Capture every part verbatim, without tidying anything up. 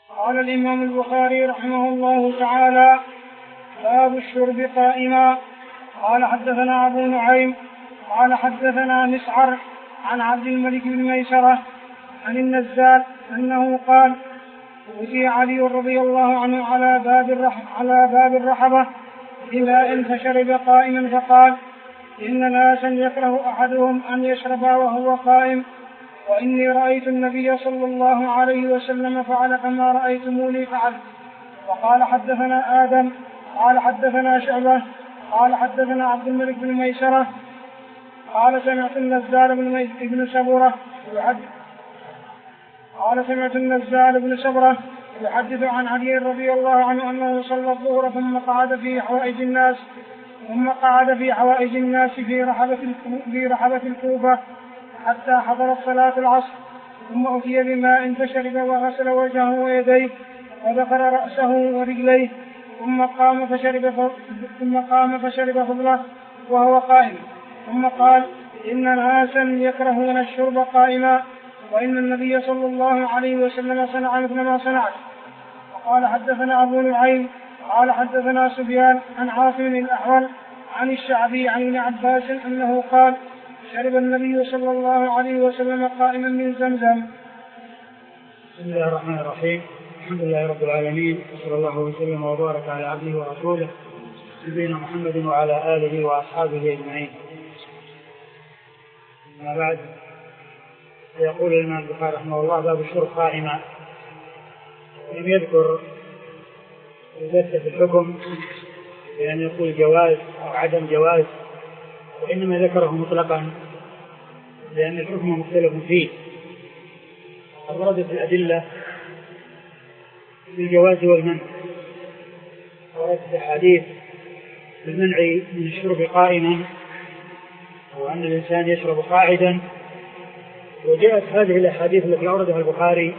قال الإمام البخاري رحمه الله تعالى: باب الشرب قائما. قال حدثنا أبو نعيم قال حدثنا مسعر عن عبد الملك بن ميسرة عن النزال أنه قال: أتي علي رضي الله عنه على باب الرح على باب الرحبة بماء فشرب قائما فقال: إن ناسا يكره أحدهم أن يشرب وهو قائم، وإني رأيت النبي صلى الله عليه وسلم فعل كما رأيتموني فعل. وقال حدثنا آدم قال حدثنا شعبة قال حدثنا عبد الملك بن ميسرة قال سمعت النزال بن سبرة قال سمعت النزال بن سبرة يحدث عن علي رضي الله عنه أنه صلى الظهر ثم قعد في حوائج الناس ثم قعد في حوائج الناس في رحبة في رحبة الكوفة حتى حضرت صلاة العصر، ثم أتي بماء فشرب وغسل وجهه ويديه وذكر رأسه ورجليه، ثم قام فشرب ثم قام فشرب فضله وهو قائم، ثم قال: إن ناسا يكرهون الشرب قائما، وإن النبي صلى الله عليه وسلم صنع مثل ما صنعت. وقال حدثنا أبو نعيم قال حدثنا سفيان عن عاصم الأحول عن الشعبي عن ابن عباس أنه قال: شرب النبي صلى الله عليه وسلم قائما من زمزم. بسم الله الرحمن الرحيم. الحمد لله رب العالمين، وصلى الله وسلم وبارك على عبده ورسوله نبينا محمد وعلى آله وأصحابه أجمعين. أما بعد، يقول الإمام البخاري رحمه الله: باب الشرب قائما. لم يذكر البتة في الحكم بأن يقول جواز أو عدم جواز، وإنما ذكره مطلقا لأن الحكم مختلف فيه. وردت الأدلة بالجواز والمنع، وردت الأحاديث بالمنع من الشرب قائما وأن الإنسان يشرب قاعدا، وجاءت هذه الأحاديث التي أوردها البخاري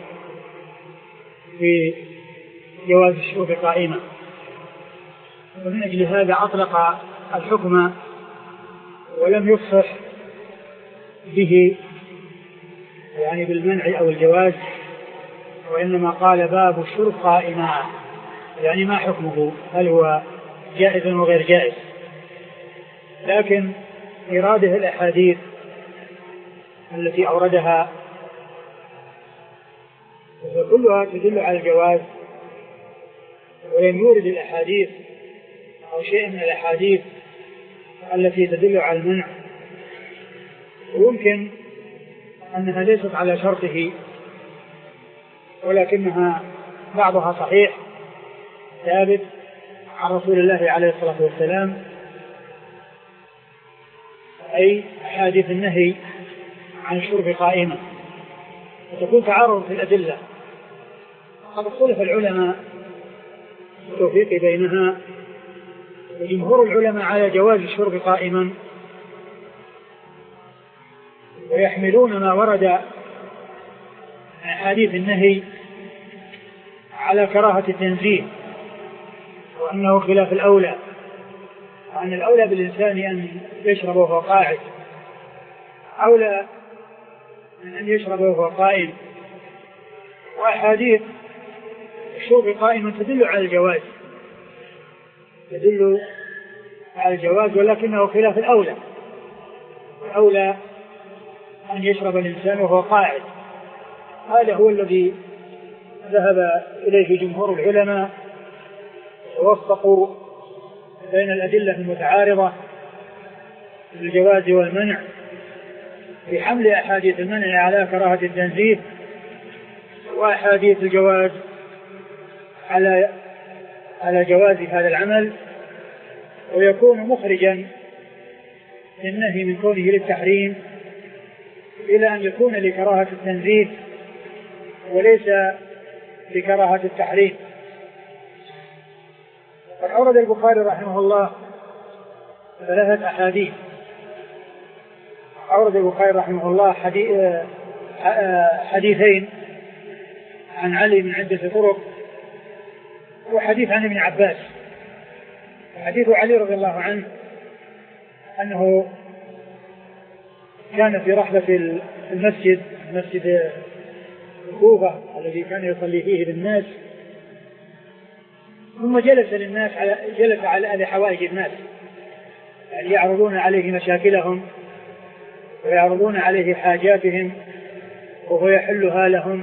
في جواز الشرب قائما، ومن أجل هذا أطلق الحكم ولم يفصح به يعني بالمنع أو الجواز، وإنما قال: باب الشرب قائما، يعني ما حكمه، هل هو جائز وغير جائز. لكن إراده الأحاديث التي أوردها فكلها تدل على الجواز، ولم يورد الأحاديث أو شيء من الأحاديث التي تدل على المنع، ويمكن أنها ليست على شرطه، ولكنها بعضها صحيح ثابت عن رسول الله عليه الصلاة والسلام، أي أحاديث النهي عن الشرب قائما، وتكون تعارض في الأدلة. قد اختلف العلماء بالتوفيق بينها، وجمهور العلماء على جواز الشرب قائما، ويحملون ما ورد عن أحاديث النهي على كراهة التنزيه، وأنه خلاف الأولى، وأن الأولى بالإنسان أن يشرب وهو قاعد أولى من أن يشرب وهو قائم. وأحاديث الشرب قائما تدل على الجواز تدل على الجواز ولكنه خلاف الأولى. الأولى أن يشرب الإنسان وهو قاعد، هذا هو الذي ذهب إليه جمهور العلماء، ووفقوا بين الأدلة المتعارضة الجواز والمنع في حمل أحاديث المنع على كراهة التنزيه، وأحاديث الجواز على على جواز هذا العمل، ويكون مخرجا للنهي من كونه للتحريم إلى أن يكون لكراهة التنزيه وليس لكراهة التحريم. قد أورد البخاري رحمه الله ثلاثة أحاديث. أورد البخاري رحمه الله حديثين عن علي من عدة طرق، وحديث عن ابن عباس. حديث علي رضي الله عنه أنه كان في رحلة المسجد مسجد الكوفة الذي كان يصلي فيه بالناس، ثم جلس للناس على جلس على حوائج الناس، يعني يعرضون عليه مشاكلهم ويعرضون عليه حاجاتهم وهو يحلها لهم،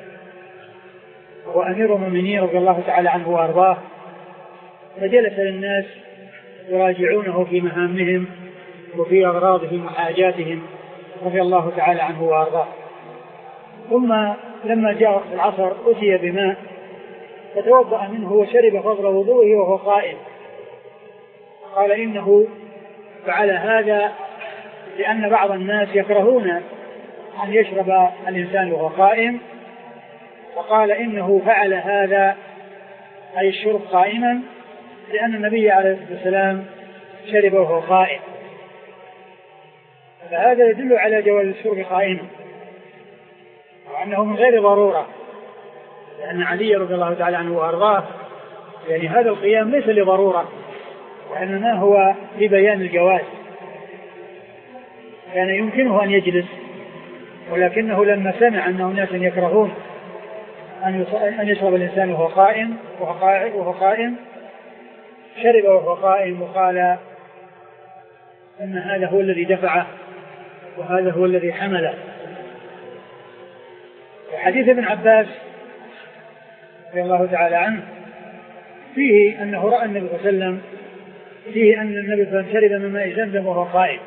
وأمير المؤمنين رضي الله تعالى عنه وأرضاه، فجلس للناس يراجعونه في مهامهم وفي أغراضهم وحاجاتهم رضي الله تعالى عنه وأرضاه. ثم لما جاء العصر أتي بماء فتوضأ منه وشرب فضل وضوءه وهو قائم. قال إنه فعل هذا لأن بعض الناس يكرهون أن يشرب الإنسان وهو قائم، وقال إنه فعل هذا أي الشرب قائما لأن النبي عليه الصلاة والسلام شرب وهو قائم، فهذا يدل على جواز الشرب قائما وأنه من غير ضرورة، لأن علي رضي الله تعالى عنه وأرضاه يعني هذا القيام ليس لضرورة وإنما هو لبيان الجواز، كان يمكنه أن يجلس ولكنه لما سمع أن أناسا يكرهون أن يشرب الإنسان وهو قائم وهو قائم شرب وهو قائم، وقال أن هذا هو الذي دفعه وهذا هو الذي حمله. حديث ابن عباس رضي الله تعالى عنه فيه أنه رأى النبي صلى الله عليه وسلم فيه أن النبي صلى الله عليه وسلم شرب من ماء زمزم وهو قائم،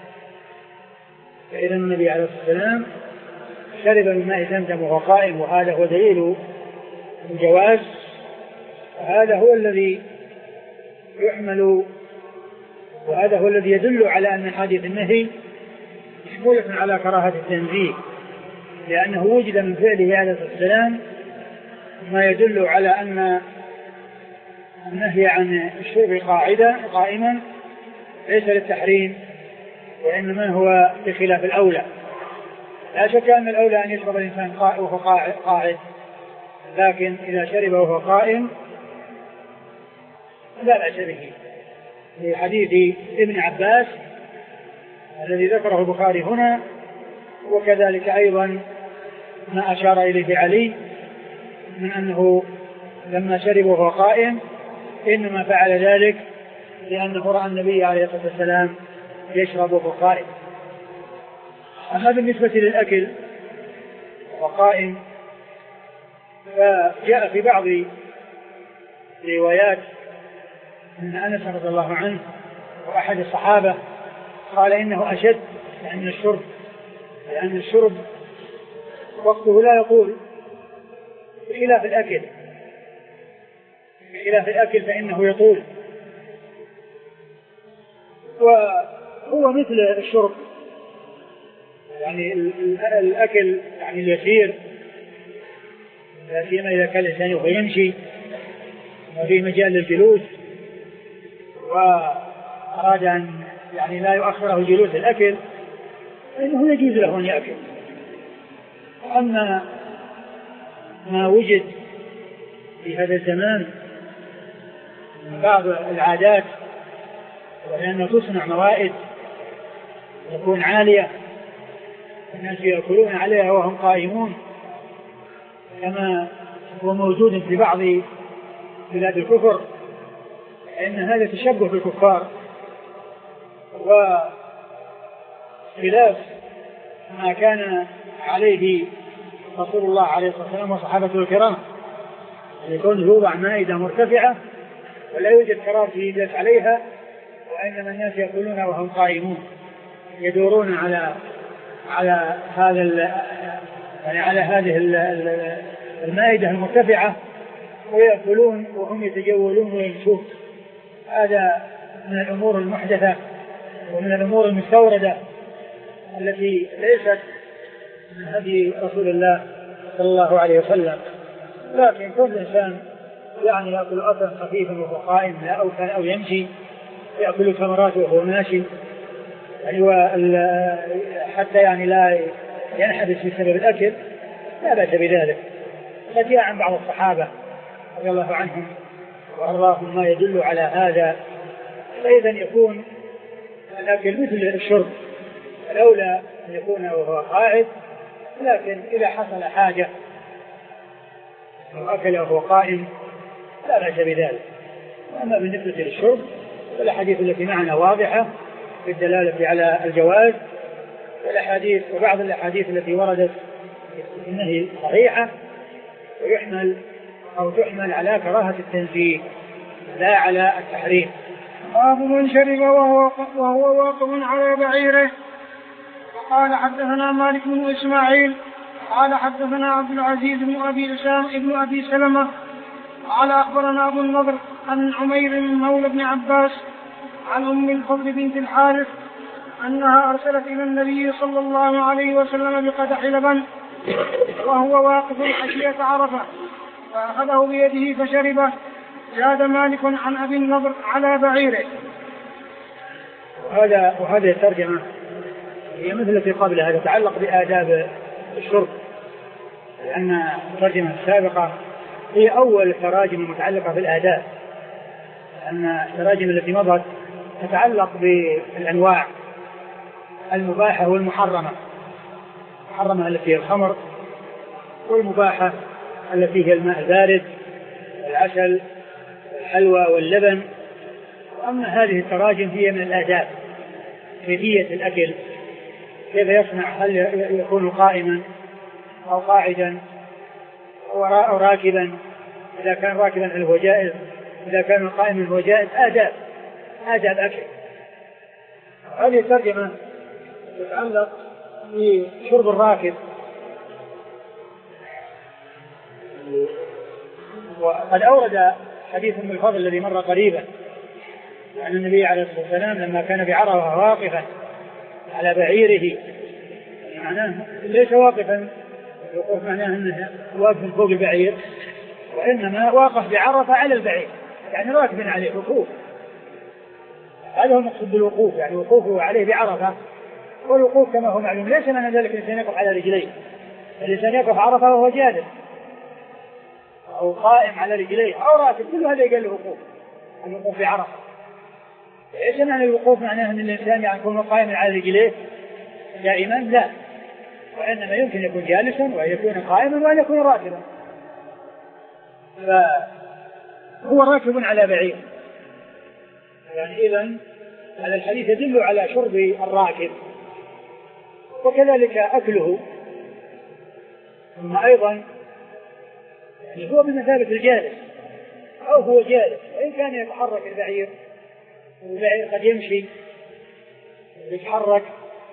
فإذا النبي عليه الصلاة والسلام شرب من ماء زمزم وهو قائم، وهذا هو دليل الجواز، وهذا هو الذي يحمل وهذا هو الذي يدل على أن حديث النهي مشمولة على كراهة التنزيه، لأنه وجد من فعله عليه الصلاة والسلام ما يدل على أن النهي عن الشرب قاعدة قائما ليس للتحريم وإنما هو بخلاف الأولى. لا شك أن الأولى أن يشرب الإنسان وهو قاعد، لكن إذا شرب وهو قائم لا بأس به، في حديث ابن عباس الذي ذكره البخاري هنا، وكذلك أيضا ما أشار إليه علي من أنه لما شرب وهو قائم إنما فعل ذلك لأنه رأى النبي عليه الصلاة والسلام يشرب وهو قائم. أما بالنسبة للأكل وقائم فجاء في بعض روايات أن أنس رضي الله عنه وأحد الصحابة قال إنه أشد من الشرب، لأن الشرب وقته لا يطول بخلاف الأكل بخلاف الأكل فإنه يطول، وهو مثل الشرب يعني الأكل يعني اليسير، لا سيما إذا كان الإنسان وهو يمشي وفي مجال للجلوس وأراد أن يعني لا يؤخره جلوس الأكل فإنه يجوز له أن يأكل. أما ما وجد في هذا الزمان من بعض العادات وأنه تصنع موائد تكون عالية الناس يأكلون عليها وهم قائمون كما هو موجود في بعض بلاد الكفر، إن هذا تشبه بالكفار وخلاف ما كان عليه رسول الله عليه الصلاة والسلام وصحابته الكرام، يكون يوضع مائدة مرتفعة ولا يوجد كراسي يجلس عليها، وإنما الناس يأكلون وهم قائمون يدورون على على هذا يعني على هذه المائدة المرتفعة ويأكلون وهم يتجولون ويمشون. هذا من الأمور المحدثة ومن الأمور المستوردة التي ليست من هدي رسول الله صلى الله عليه وسلم. لكن كل إنسان يعني يأكل أكلا خفيفا وهو قائم أو أو يمشي، يأكل ثمرات وهو ماشي يعني حتى يعني لا ينحبس بسبب الأكل لا بأس بذلك. فجاء عن بعض الصحابة رضي الله عنهم وأرضاهم ما يدل على هذا، فإذا يكون الأكل مثل الشرب، الأولى أن يكون وهو قاعد، لكن إذا حصل حاجة أو أكل وهو قائم لا بأس بذلك. أما بالنسبة للشرب فالأحاديث التي معنا واضحة في الدلالة على الجواز، والأحاديث وبعض الأحاديث التي وردت في النهي صحيحة ويحمل أو تحمل على كراهة التنزيه لا على التحريم. باب من شرب وهو, وهو واقف على بعيره. وقال حدثنا مالك بن إسماعيل قال حدثنا عبد العزيز بن أبي سلمة ابن أبي سلمة قال أخبرنا أبو النضر عن عمير مولى بن عباس عن أم الفضل بنت الحارث أنها أرسلت إلى النبي صلى الله عليه وسلم بقدح لبن وهو واقف حشية عرفة فأخذه بيده فشربه. زاد مالك عن أبي النضر على بعيره. وهذا وهذه الترجمة هي مثل التي قبلها تتعلق بآداب الشرب، لأن الترجمة السابقة هي أول التراجم المتعلقة بالآداب، لأن التراجم التي مضت تتعلق بالأنواع المباحة والمحرمة، المحرمة التي هي الخمر، والمباحة التي هي الماء البارد والعسل والحلوى واللبن. وأما هذه التراجم هي من الآداب، كيفية الأكل، كيف يصنع، هل يكون قائما أو قاعدا أو راكبا، إذا كان راكبا فهو جائز، إذا كان قائما فهو جائز. آداب آداب أكل. هذه الترجمة تتعلق بشرب الراكب. وقد أورد حديث ابن الفضل الذي مر قريبا عن النبي عليه الصلاة والسلام لما كان بعرفة واقفا على بعيره، معناه ليس واقفا الوقوف معناه أنه واقف فوق البعير، وإنما واقف بعرفة على البعير، يعني راكب عليه وقوف. هذا هو المقصود بالوقوف، يعني وقوفه عليه بعرفة. والوقوف كما هو معلوم ليس معنى ذلك الإنسان يقف على رجليه، الإنسان يقف عرفة وهو جالس أو قائم على رجليه أو راكب، كل هذا يقال له وقوف، الوقوف بعرفة. ليس معنى الوقوف معناه أن الإنسان يعني يكون قائما على رجليه دائما، لا، وإنما يمكن يكون جالسا وأن يكون قائما وأن يكون راكبا. فهو راكب على بعير، يعني إذن هذا الحديث يدل على شرب الراكب، وكذلك أكله. ثم أيضا يعني هو بمثابة الجالس أو هو جالس، وإن كان يتحرك البعير والبعير قد يمشي ويتحرك،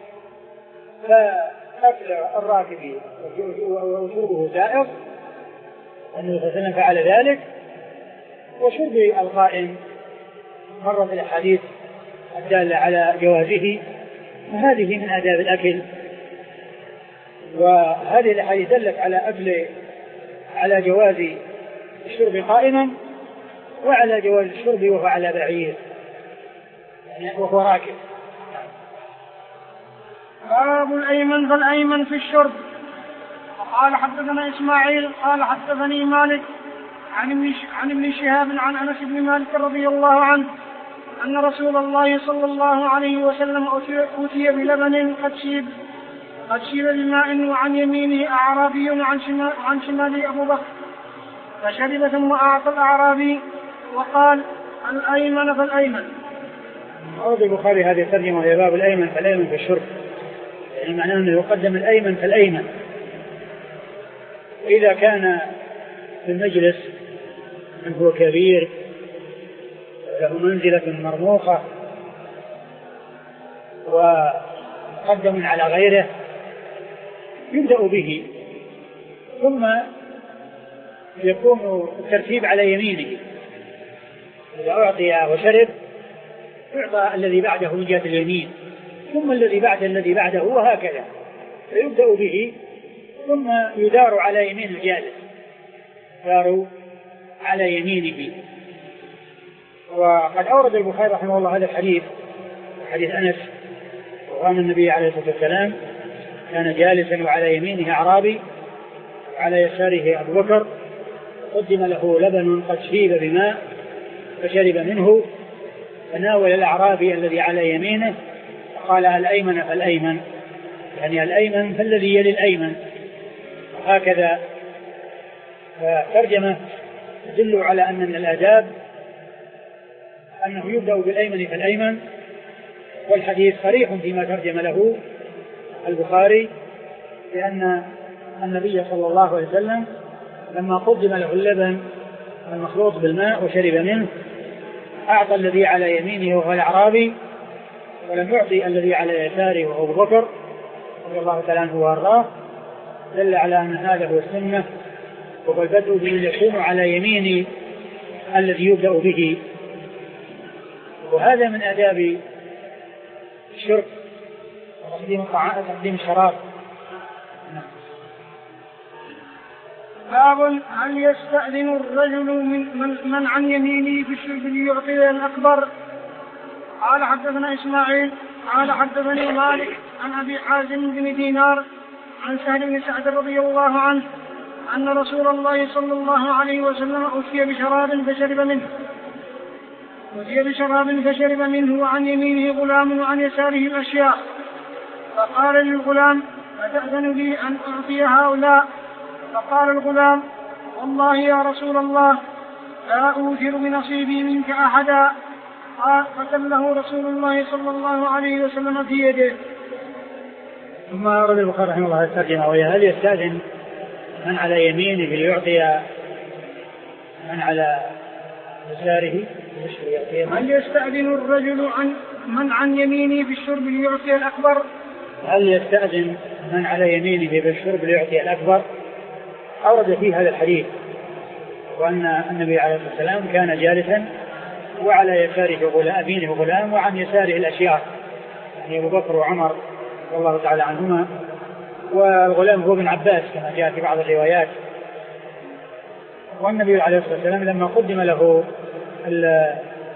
فأكل الراكب وشربه سائغ، النبي صلى الله عليه وسلم فعل ذلك. وشرب القائم مرت الأحاديث الدالة على جوازه، وهذه من آداب الأكل. وهذه الأحاديث دلت على أكل على جواز الشرب قائما وعلى جواز الشرب وهو على بعير يعني وهو راكب. باب الأيمن فالأيمن في الشرب. قال حدثنا إسماعيل قال حدثني مالك عن ابن شهاب عن أنس بن مالك رضي الله عنه أن رسول الله صلى الله عليه وسلم أتي بلبن قد شيب قد شيب بماء وعن يمينه أعرابي وعن شمال عن شماله أبو بكر فشرب ثم أعطى الأعرابي وقال الأيمن فالأيمن. أورد البخاري هذه الترجمة وهي باب الأيمن فالأيمن في الشرب، يعني معناه أنه يقدم الأيمن فالأيمن. إذا كان في المجلس من هو كبير له منزلة مرموقة ومقدم على غيره يبدأ به، ثم يكون الترتيب على يمينه. إذا أعطي وشرب يعطى الذي بعده من جهة اليمين، ثم الذي بعد الذي بعده وهكذا، فيبدأ به ثم يدار على يمين الجالس، يدار على يمينه. وقد أورد البخاري رحمه الله هذا الحديث، حديث أنس، وأن النبي عليه الصلاة والسلام كان جالسا وعلى يمينه أعرابي وعلى يساره أبو بكر، قدم له لبن قد شيب بماء فشرب منه، فناول الأعرابي الذي على يمينه قال الأيمن فالأيمن، يعني الأيمن فالذي يلي الأيمن. هكذا فترجمة تدل على أن من الآداب أنه يبدأ بالأيمن فالأيمن، والحديث صريح فيما ترجم له البخاري، لأن النبي صلى الله عليه وسلم لما قدم له اللبن المخلوط بالماء وشرب منه أعطى الذي على يمينه وهو الأعرابي، ولم يعطي الذي على يساره وهو أبو بكر رضي الله تعالى عنه وأرضاه، دل على أن هذا هو السنة، وهو البدء بمن يكون على يمين الذي يبدأ به. وهذا من آداب الشرب وتقديم الطعام تقديم الشراب. باب هل يستأذن الرجل من, من, من عن يمينه في الشرب ليعطي الأكبر؟ قال حدثنا إسماعيل قال حدثني مالك عن أبي حازم بن دينار عن سهل بن سعد رضي الله عنه أن رسول الله صلى الله عليه وسلم أتي بشراب فشرب منه أتي بشراب فشرب منه وعن يمينه غلام وعن يساره الأشياء، فقال للغلام أتأذن لي أن أعطي هؤلاء؟ فقال الغلام والله يا رسول الله لا أوثر بنصيبي منك أحدا. فدله رسول الله صلى الله عليه وسلم في يده. ثم أورد البخاري رحمه الله الترجمة، وهي هل يستأذن من على يمينه ليعطي من على يساره؟ هل يستأذن الرجل عن من عن يمينه بالشرب ليعطي الأكبر؟ هل يستأذن من على يمينه بالشرب ليعطي الأكبر؟ أورد فيه هذا الحديث، وأن النبي عليه الصلاة والسلام كان جالسا وعلى يساره غلام يمينه غلام وعن يساره الأشياء، يعني أبو بكر وعمر رضي الله تعالى عنهما، والغلام هو ابن عباس كما جاء في بعض الروايات. والنبي عليه الصلاة والسلام لما قدم له ال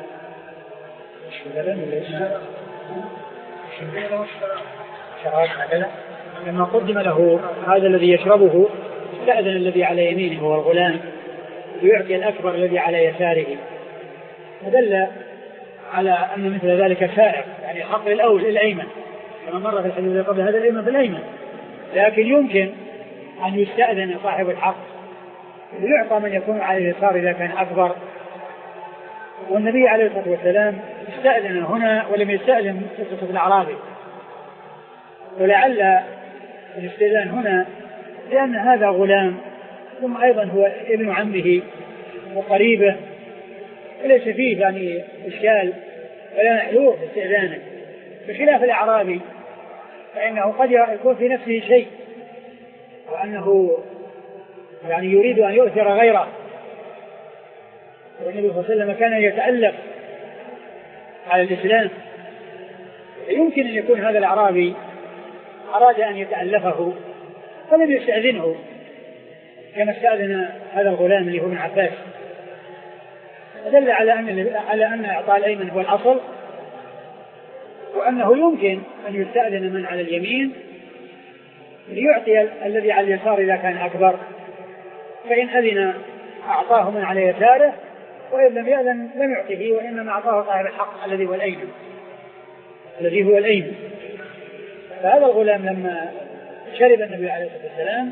لما قدم له هذا الذي يشربه استأذن الذي على يمينه هو الغلام ويعطي الأكبر الذي على يساره، فدل على أن مثل ذلك سائر، يعني حق الأول الأيمن كما مر في الحديث قبل هذا الأيمن بالأيمن، لكن يمكن أن يستأذن صاحب الحق ويعطى من يكون على اليسار إذا كان أكبر. والنبي عليه الصلاة والسلام استأذن هنا ولم يستأذن قصة الأعرابي، ولعل الاستئذان هنا لأن هذا غلام ثم أيضا هو ابن عمه وقريبه، وليس فيه يعني إشكال ولا محذور في استئذانه، بخلاف الأعرابي فإنه قد يكون في نفسه شيء وأنه يعني يريد أن يؤثر غيره، والنبي صلى الله عليه وسلم كان يتألف على الإسلام، يمكن أن يكون هذا الأعرابي أراد أن يتألفه فلم يستأذنه كما استأذن هذا الغلام اللي هو ابن عباس، دل على أن على أن إعطاء الأيمن هو الأصل، وأنه يمكن أن يستأذن من على اليمين ليعطي الذي على اليسار إذا كان أكبر، فإن أذن أعطاه من على يساره، وإن لم يأذن لم يعطيه، وإنما أعطاه صاحب الحق الذي هو الأيمن الذي هو الأيمن. فهذا الغلام لما شرب النبي عليه الصلاة والسلام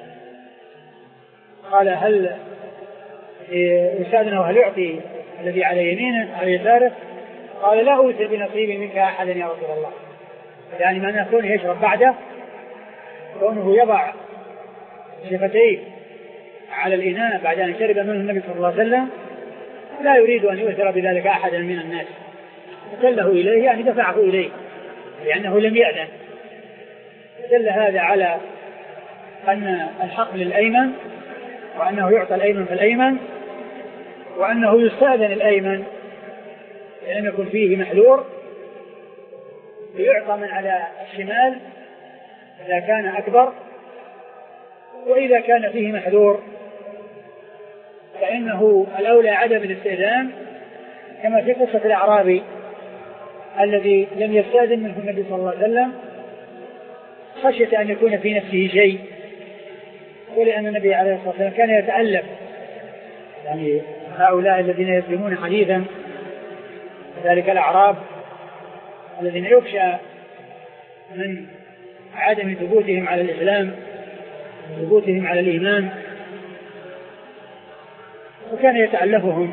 قال هل يستأذنه هل يعطي الذي على يمينه على يساره؟ قال لا أوثر بنصيبي منك أحدا يا رسول الله، يعني ما كونه يشرب بعده، كونه يضع شفتيه على الإناء بعد أن شرب منه النبي صلى الله عليه وسلم لا يريد أن يؤثر بذلك أحدا من الناس، فدله إليه يعني دفعه إليه لأنه لم يأذن. دل هذا على أن الحق للأيمن، وأنه يعطى الأيمن فالأيمن، وأنه يستأذن الأيمن لأن يكون فيه محذور، ويعطى من على الشمال إذا كان أكبر، وإذا كان فيه محذور فإنه الأولى عدم الاستئذان كما في قصة الأعرابي الذي لم يستأذن منه النبي صلى الله عليه وسلم خشية أن يكون في نفسه شيء، ولأن النبي عليه الصلاة والسلام كان يتألف يعني هؤلاء الذين يسلمون حديثا، ذلك الأعراب الذين يخشى من عدم ثبوتهم على الإسلام ثبوتهم على الإيمان، وكان يتألفهم.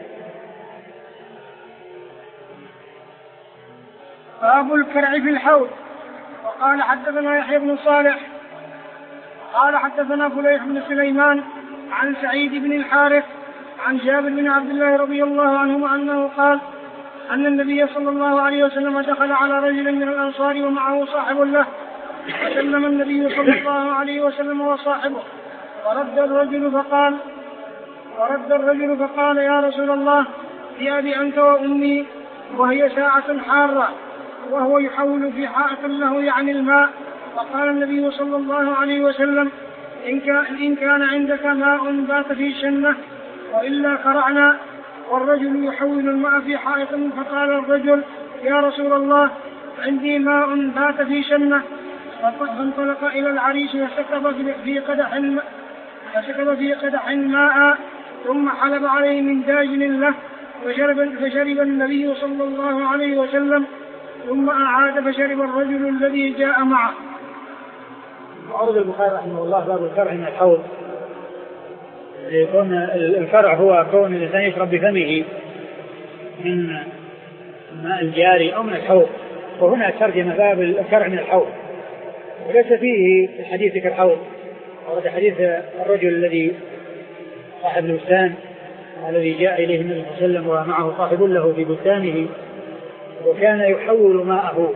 باب الكرع في الحوض. وقال حدثنا يحيى بن صالح قال حدثنا فليح بن سليمان عن سعيد بن الحارث عن جابر بن عبد الله رضي الله عنهما أنه قال أن النبي صلى الله عليه وسلم دخل على رجل من الأنصار ومعه صاحب له، فسلم النبي صلى الله عليه وسلم وصاحبه، ورد الرجل فقال ورد الرجل فقال يا رسول الله بأبي أنت وأمي، وهي ساعة حارة، وهو يحول في حائط له يعني الماء. فقال النبي صلى الله عليه وسلم إن كان, إن كان عندك ماء بات في شنة وإلا قرعنا. والرجل يحول الماء في حائط. فقال الرجل يا رسول الله عندي ماء بات في شنة. فانطلق إلى العريش فسكب في قدح فسكب في قدح ماء ثم حلب عليه من داجن له فشرب, فشرب النبي صلى الله عليه وسلم ثم أعاد فشرب الرجل الذي جاء معه. عرض البخاري رحمه الله باب الكرع من الحوض. يكون الكرع هو كون الإنسان يشرب بفمه من الماء الجاري أو من الحوض، وهنا ترجم باب الكرع من الحوض، وليس فيه الحديث كالحوض. ورد حديث الرجل الذي صاحب البستان الذي جاء إليه النبي صلى الله عليه وسلم ومعه صاحب له في بستانه وكان يحول ماءه،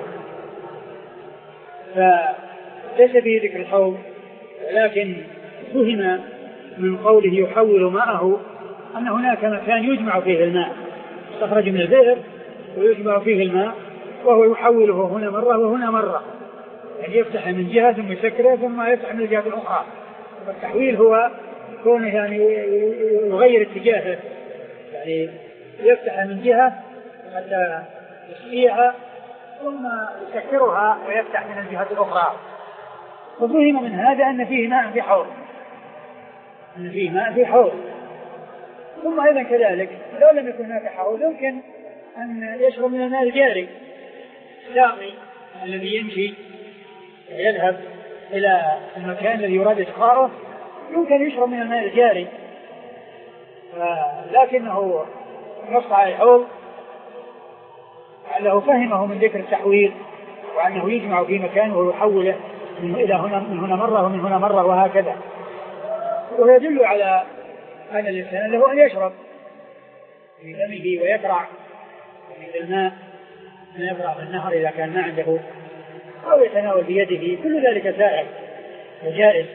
فليس فيه ذكر الحوض، ولكن فهم من قوله يحول ماءه أن هناك مكان يجمع فيه الماء، يستخرج من البئر ويجمع فيه الماء وهو يحوله هنا مرة وهنا مرة، يعني يفتح من جهة ثم يسكره ثم يفتح من الجهة الأخرى. والتحويل هو كونه يعني يغير اتجاهه، يعني يفتح من جهة حتى يسقيها ثم يسكرها ويفتح من الجهة الأخرى. ففهم من هذا أن فيه ماء في حوض أن فيه ماء في حوض. ثم أيضا كذلك لو لم يكن هناك حوض يمكن أن يشرب من الماء الجاري، الساقي الذي يمشي يذهب إلى المكان الذي يراد إسقاؤه يمكن يشرب من الماء الجاري، لكنه نص على الحوض لأنه فهمه من ذكر التحويل وأنه يجمع في مكانه ويحوله من إلى هنا من هنا مرة ومن هنا مرة وهكذا. ويدل على أن الإنسان له أن يشرب في فمه ويقرع في الماء، أن يقرع في النهر إذا كان ما عنده، أو يتناول بيده، كل ذلك سائغ وجائز.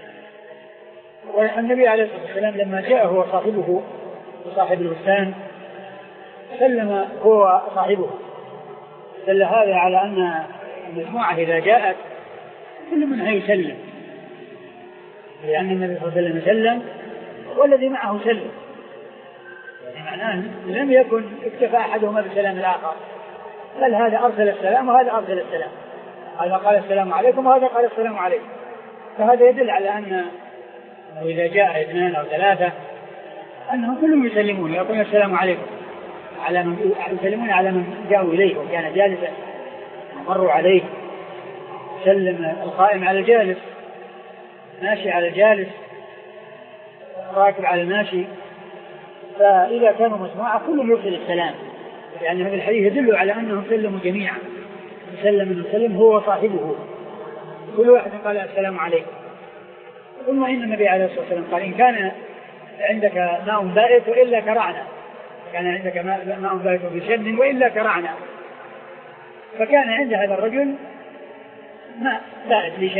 والنبي عليه الصلاة والسلام لما جاء هو صاحبه وصاحب البستان سلم هو صاحبه، دل هذا على أن المجموعة إذا جاءت كل منها يسلم، لأن النبي صلى الله عليه وسلم سلم والذي معه سلم، يعني معناه لم يكن اكتفى أحدهما بسلام الآخر، بل هذا أرسل السلام وهذا أرسل السلام، هذا قال السلام عليكم وهذا قال السلام عليكم. فهذا يدل على أن إذا جاء اثنان أو ثلاثة أنهم كلهم يسلمون يقولون السلام عليكم، على من يسلمون على من جاءوا إليه وكان جالسا مروا عليه. سلم القائم على الجالس، ماشي على الجالس، راكب على الماشي. فإذا كانوا مجموعة كلهم يرسل السلام، يعني هذا الحديث يدل على أنهم سلموا جميعا، يسلم من يسلم هو صاحبه، كل واحد قال السلام عليكم. ثم إن النبي عليه الصلاة والسلام قال إن كان عندك ماء بائت وإلا كرعنا، كان عندك ماء بائت بشن وإلا كرعنا. فكان عند هذا الرجل ماء بائت بشن،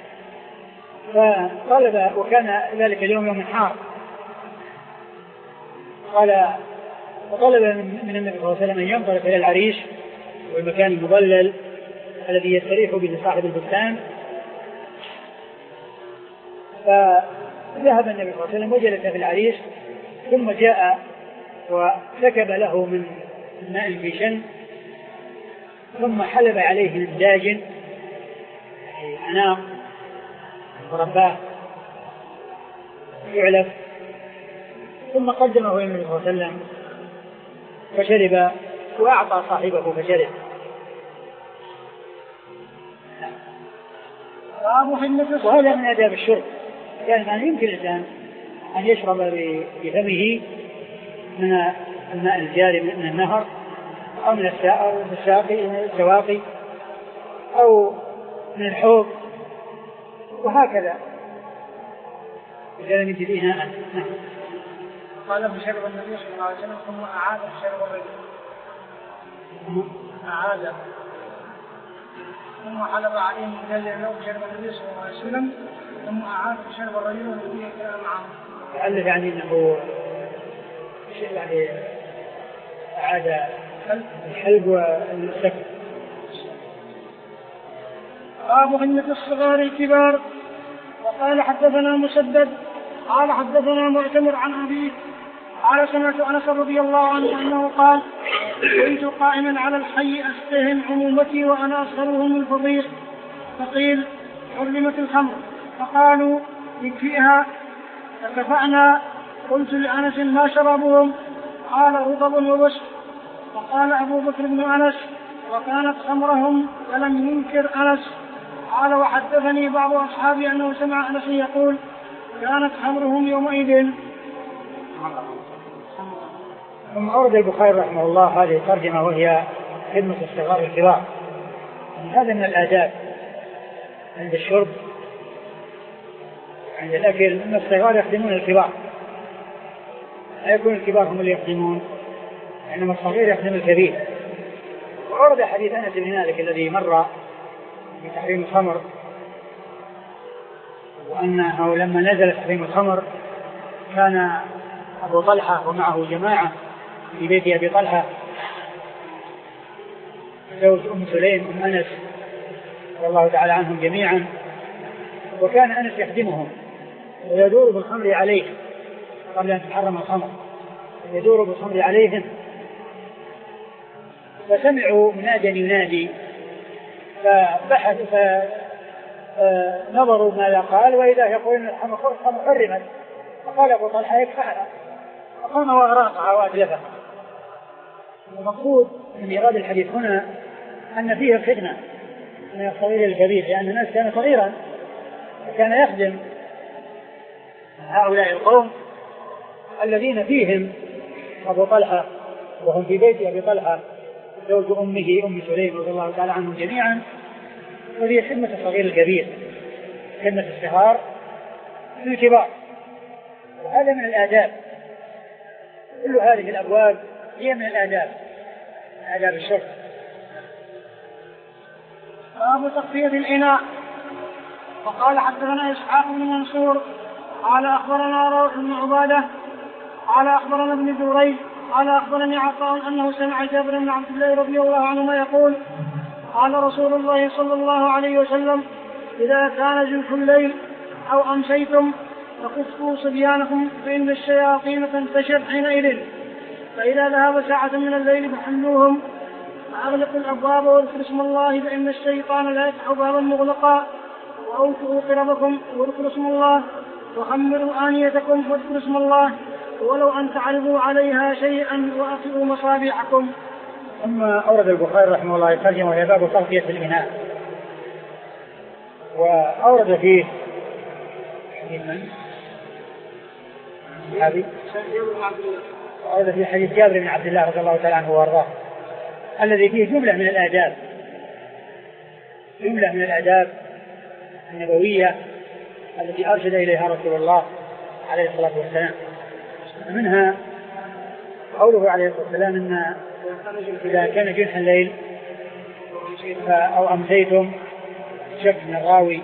فطلب، وكان ذلك اليوم يوم حار، قال فطلب من النبي صلى الله عليه وسلم أن ينطلق إلى العريش والمكان المظلل الذي يستريح به صاحب البستان. فذهب النبي صلى الله عليه وسلم وجلس في العريش، ثم جاء وسكب له من ماء في شن، ثم حلب عليه من داجن عناق مرباه يعلف، ثم قدمه الى النبي صلى الله عليه وسلم فشرب، وأعطى صاحبه فشرب. وهذا من آداب الشرب، يعني ما يمكن الإنسان أن يشرب بفمه من الماء الجاري من النهر أو من السواقي أو من الحوض وهكذا إذا لم يجد إناء. قال بشرب النبي صلى الله عليه وسلم ثم أعاد بشرب الرجل أعاد ثم حلب عليه مدلل له بشرب النبي صلى الله عليه وسلم ثم أعاد بشرب الرجل والنبي كان معه. لعله يعني أنه يعني أعاد الحلب والسكر. باب غنة الصغار الكبار. وقال حدثنا مسدد قال حدثنا معتمر عن أبيه قال سمعت أنس رضي الله عنه أنه قال كنت قائما على الحي أستهم عمومتي وأنا أصغرهم الفضيل فقيل حرمت الخمر فقالوا يكفيها فكفأنا. قلت لأنس ما شربهم قال رطب ووسط. فقال أبو بكر بن أنس وكانت خمرهم فلم ينكر أنس. قال وحدثني بعض أصحابي أنه سمع أنس يقول كانت خمرهم يومئذ. ثم أورد البخاري رحمه الله هذه الترجمة وهي خدمة الصغار الكبار. هذا من الآداب عند الشرب عند الأكل أن الصغار يخدمون الكبار لا يكون الكبار هم اللي يخدمون إنما الصغير يخدم الكبير. وأورد حديث أنس بن مالك الذي مر في تحريم الخمر وأنه لما نزل تحريم الخمر كان أبو طلحة ومعه جماعة في بيت أبي طلحة زوج أم سليم أم أنس رضي الله تعالى عنهم جميعا. وكان أنس يخدمهم ويدور بالخمر عليهم قبل أن تحرم الخمر يدور بالخمر عليهم. فسمعوا مناديا ينادي فبحثوا فنظروا ماذا قال وإذا يقول أن الخمر حرمت. فقال أبو طلحة يكفأنا فقام وأغراقها وأتلفها. المقصود من إيراد الحديث هنا أن فيه الخدمة من الصغير الكبير لأن الناس كان صغيرا وكان يخدم هؤلاء القوم الذين فيهم أبو طلحة وهم في بيت أبي طلحة زوج أمه أم سليم رضي الله تعالى عنهم جميعا. وهي خدمة الصغير الكبير خدمة الصغار للكبار. وهذا من الآداب. كل هذه الأبواب هي من الآداب آداب الشرب. باب تقفية الإناء. وقال حدثنا إسحاق بن منصور قال أخبرنا روح بن عبادة قال أخبرنا ابن جريج قال أخبرني عطاء أنه سمع جابر بن عبد الله رضي الله عنهما يقول قال رسول الله صلى الله عليه وسلم إذا كان جنح الليل أو أمسيتم فكفوا صبيانكم فإن الشياطين تنتشر حينئذ فإذا ذهب ساعة من الليل فحلوهم فأغلقوا الأبواب واذكروا اسم الله فإن الشيطان لا يفتح بابا مغلقا وأوتوا قربكم واذكروا اسم الله وخمروا آنيتكم واذكروا اسم الله ولو أن تعرضوا عليها شيئا وأطفئوا مصابيحكم. ثم أورد البخاري رحمه الله يترجم وهي باب تغطية الإناء. وأورد فيه حديث من؟ هذه أورد فيه حديث جابر بن عبد الله رضي الله تعالى عنه وارضاه الذي فيه جملة من الآداب جملة من الآداب النبوية التي أرشد إليها رسول الله عليه الصلاة والسلام. منها قوله عليه الصلاة والسلام إن إذا كان جنح الليل أو أمسيتم شك من الراوي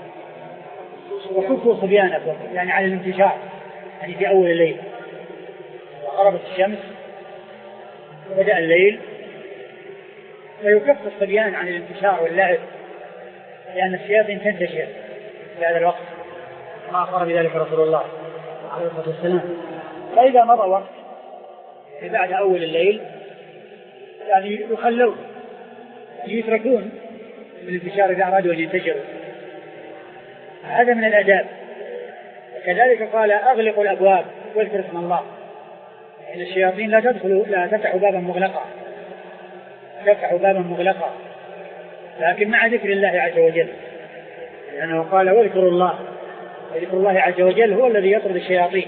وكفوا صبيانكم يعني على الانتشار يعني في أول الليل وغربت الشمس وبدأ الليل فيكف الصبيان عن الانتشار واللعب لأن الشياطين تنتشر في هذا الوقت ما أخبر بذلك رسول الله عليه الصلاة والسلام. فإذا مضى وقت بعد أول الليل يعني يخلون يتركون بالانتشار إذا أرادوا أن ينتشروا. هذا من الآداب. وكذلك قال أغلقوا الأبواب واذكروا اسم الله إن الشياطين لا تدخلوا لا تفتحوا بابا مغلقا تفتحوا بابا مغلقا لكن مع ذكر الله عز وجل لأنه قال واذكروا الله ذكر الله عز وجل هو الذي يطرد الشياطين.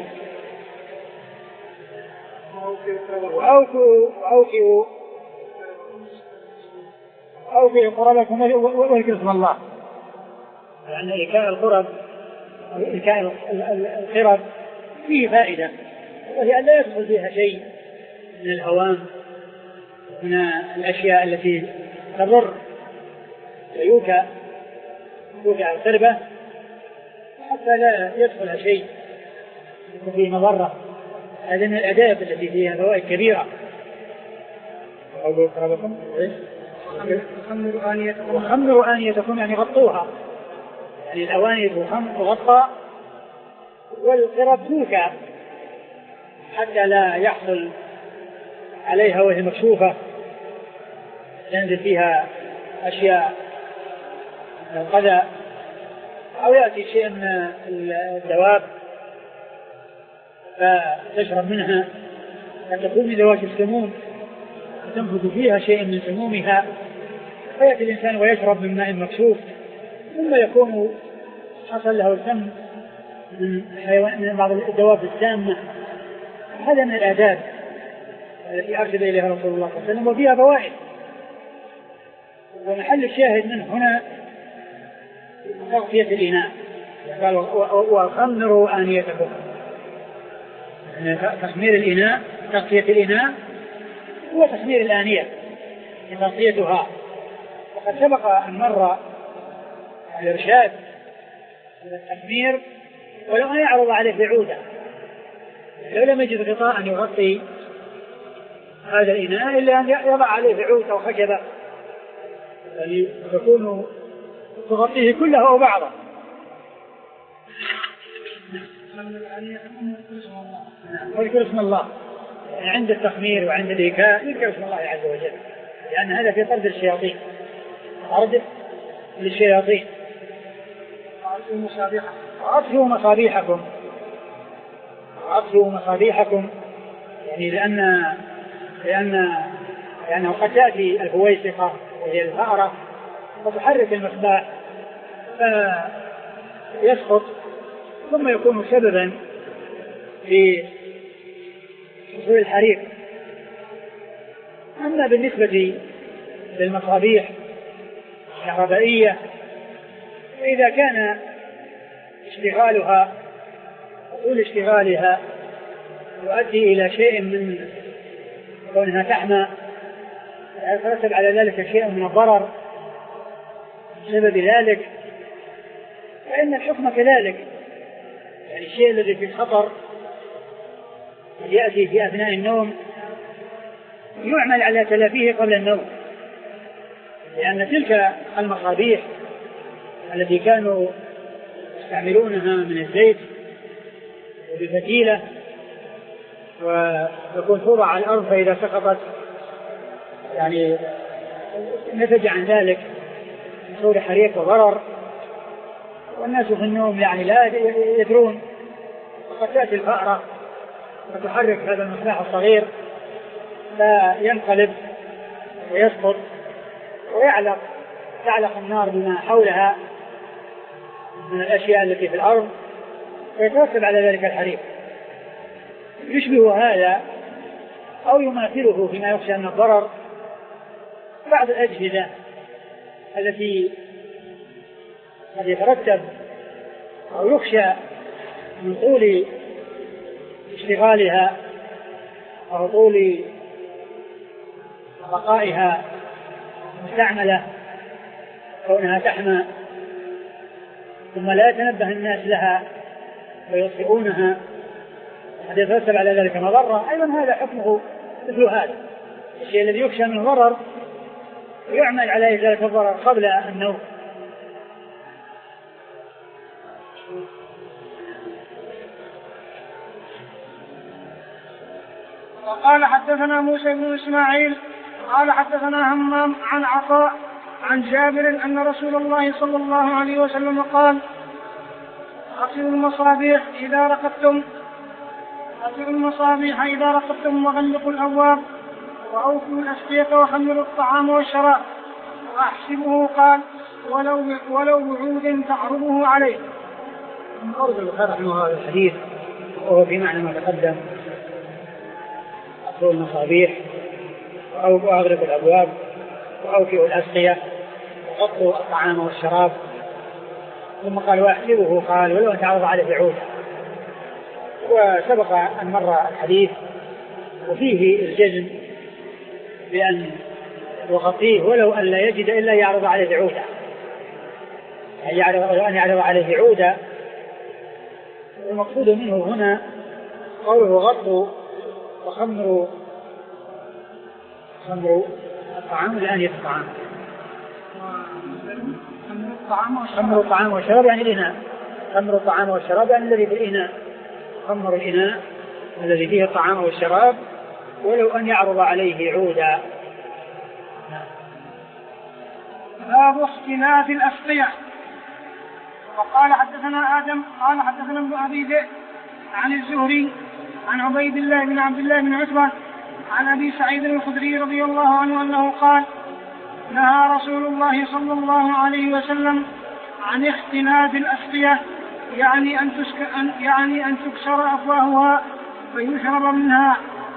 وأوفوا وأوفوا أوفوا قربكم واذكروا اسم الله. يعني إيكاء القرب إيكاء القرب فيه فائدة، وهي لا يدخل فيها شيء من الهوام من الأشياء التي تضر، فيوكى يوكى القربة حتى لا يدخل شيء فيه مضرة. هذه من الآداب التي فيها فوائد كبيرة. وخمروا آنيتكم يعني غطوها، يعني الأواني تغطى والقرب توكى حتى لا يحصل عليها وهي مكشوفة ينزل فيها أشياء من القذى أو يأتي شيء من الدواب فتشرب منها فتكون من ذوات السموم وتنفذ فيها شيء من سمومها، فيأتي الإنسان ويشرب من ماء مكشوف ثم يكون حصل له السم من, من بعض الدواب السامة. هذا من الآداب التي أرشد إليها رسول الله صلى الله عليه وسلم وفيها فوائد. ومحل الشاهد منه هنا تغطية الإناء، قال وخمروا آنيتكم، تخمير الإناء تغطية الإناء هو تخمير الآنية تغطيتها. وقد سبق أن مر الإرشاد التخمير ولو أن يعرض عليه بعودة، لو لم يجد غطاء أن يغطي هذا الإناء إلا أن يضع عليه بعود أو خشبة يعني تكون تغطيه كله أو بعضه. ويذكر اسم الله يعني عند التخمير وعند الإيكاء يذكر اسم الله عز وجل، لأن هذا في طرد الشياطين، طرد للشياطين. وأطفئوا مصابيحكم، وأطفئوا مصابيحكم يعني لأن لأن لأنه قد تأتي الهويسقة وهي الفأرة فتحرك المصباح فيسقط ثم يكون سببا في حصول الحريق. أما بالنسبة للمصابيح الكهربائية فإذا كان اشتغالها طول اشتغالها يؤدي إلى شيء من كونها تحمى يترتب على ذلك شيء من الضرر بسبب ذلك، فإن الحكم كذلك، يعني الشيء الذي في خطر يأتي في أثناء النوم يعمل على تلافيه قبل النوم، لأن تلك المصابيح التي كانوا يستعملونها من الزيت وبفتيلة وتكون توضع على الأرض فإذا سقطت يعني نتج عن ذلك حصول حريق وضرر، والناس في النوم يعني لا يدرون، وقد تأتي الفأرة وتحرك هذا المصباح الصغير لا ينقلب ويسقط ويعلق تعلق النار بما حولها من الأشياء التي في الأرض ويترتب على ذلك الحريق. يشبه هذا أو يماثله فيما يخشى من الضرر بعض الأجهزة التي قد يترتب أو يخشى من طول اشتغالها أو طول بقائها مستعملة كونها تحمى ثم لا يتنبه الناس لها ويطفئونها قد يترتب على ذلك مضرة. أيضا هذا حكمه مثل هذا الشيء الذي يخشى من الضرر يعمل على إزالة الضرر قبل النوم. وقال حدثنا موسى بن إسماعيل قال حدثنا همام عن عطاء عن جابر أن رسول الله صلى الله عليه وسلم قال أطفئوا المصابيح إذا رقدتم أطفئوا المصابيح إذا رقدتم وغلقوا الأبواب وأوفوا الأسقية وخمروا الطعام والشراب وأحسبه قال ولو ولو بعود تعرضه عليه. أورد البخاري رحمه الله هذا الحديث وهو في معنى ما تقدم: أصول المصابيح أو أغلق الأبواب وأوفئوا الأسقية وغطوا الطعام والشراب. ثم قال: وأحسبه، قال: ولو أن تعرض عليه عودة. وسبق أن مر الحديث وفيه الجزم بأن يغطيه ولو أن لا يجد إلا يعرض عليه عودة، يعني ولو أن يعرض عليه عودة. المقصود منه هنا قوله: غطوا وخمروا خمروا الطعام لآنية الطعام، خمروا الطعام والشراب يعني الإناء، خمروا الطعام والشراب يعني الذي في الإناء، خمروا الإناء الذي فيه الطعام والشراب ولو أن يعرض عليه عودا. باب اختلاف الأسقية. وقال: حدثنا آدم قال حدثنا ابن أبي ذئب عن الزهري عن عبيد الله بن عبد الله بن عتبة عن أبي سعيد الخدري رضي الله عنه أنه قال: نهى رسول الله صلى الله عليه وسلم عن اختلاف الأسقية، يعني أن يعني أن تكسر أفواهها فيشرب منها.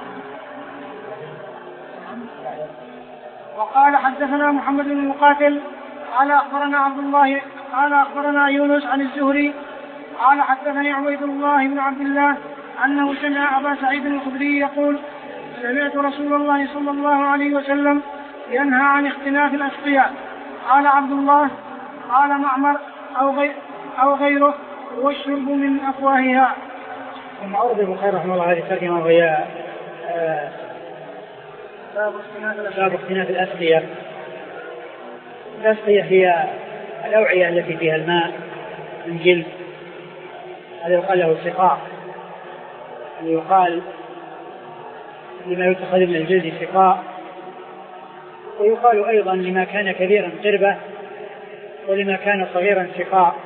وقال: حدثنا محمد بن مقاتل قال أخبرنا عبد الله قال أخبرنا يونس عن الزهري قال حدثني عبيد الله بن عبد الله أنه سمع أبا سعيد الخدري يقول: سمعت رسول الله صلى الله عليه وسلم ينهى عن اختلاف الأسقية. قال عبد الله: قال معمر أو, غير أو غيره: والشرب من أفواهها. ثم أورد البخاري رحمه الله هذه الترجمة وهي باب اختلاف الأسقية. الأسقية هي الأوعية التي فيها الماء من جلد، هذا يقال له سقاء، يقال لما يتخذ من الجلد سقاء، ويقال أيضا لما كان كبيرا قربة ولما كان صغيرا سقاء،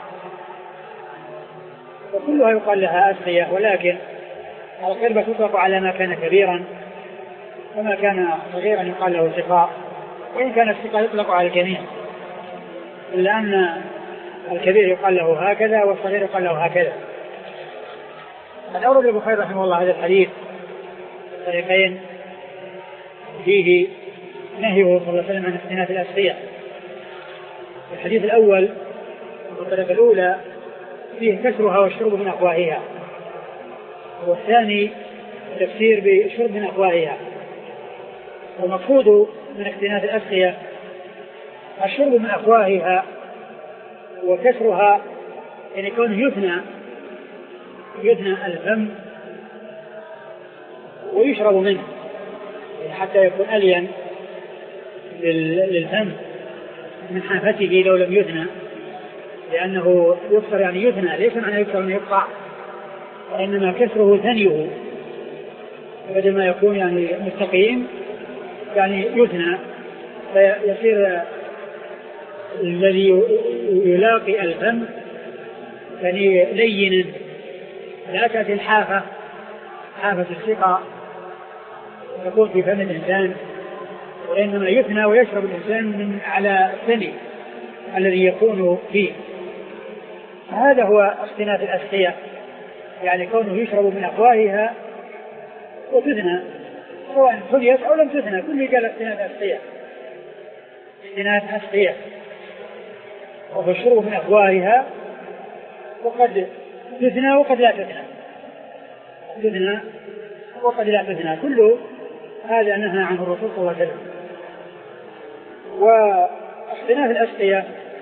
وكلها يقال لها أسقية، ولكن القربة تطلق على ما كان كبيرا وما كان صغيرا يقال له سقاء، وإن كان السقاء يطلق على الجميع، إلا أن الكبير يقال له هكذا والصغير يقال له هكذا. قد أورد البخاري رحمه الله هذا الحديث طريقين فيه نهيه صلى الله عليه وسلم عن اختلاف الأسقية. الحديث الأول والطريقة الأولى فيه كسرها والشرب من أفواهها، والثاني تفسير بالشرب من أفواهها. والمقصود من اختلاف الأسقية الشرب من أفواهها وكسرها، يعني كونه يثنى يثنى الفم ويشرب منه حتى يكون ألين للفم من حافته لو لم يثنى، لأنه يكسر يعني يثنى، ليس معنى يكسر أنه يقطع، وإنما كسره ثنيه، بدل ما يكون يعني مستقيم يعني يثنى، فيصير الذي يلاقي الفم يعني لينا، لا تأتي الحافة حافة السقاء تكون في فم الإنسان، وإنما يثنى ويشرب الإنسان من على الثني الذي يكون فيه. هذا هو اختلاف الأسقية، يعني كونه يشرب من أفواهها وتثنى، سواء ثنيت أو لم تثنى، كل قال اختلاف الأسقية اختلاف الأسقية. وفالشرب من أفواهها وقد تثنى وقد لا تثنى، تثنى وقد لا تثنى، كله هذا نهى عنه الرسول صلى الله عليه وسلم. واختلاف الأسقية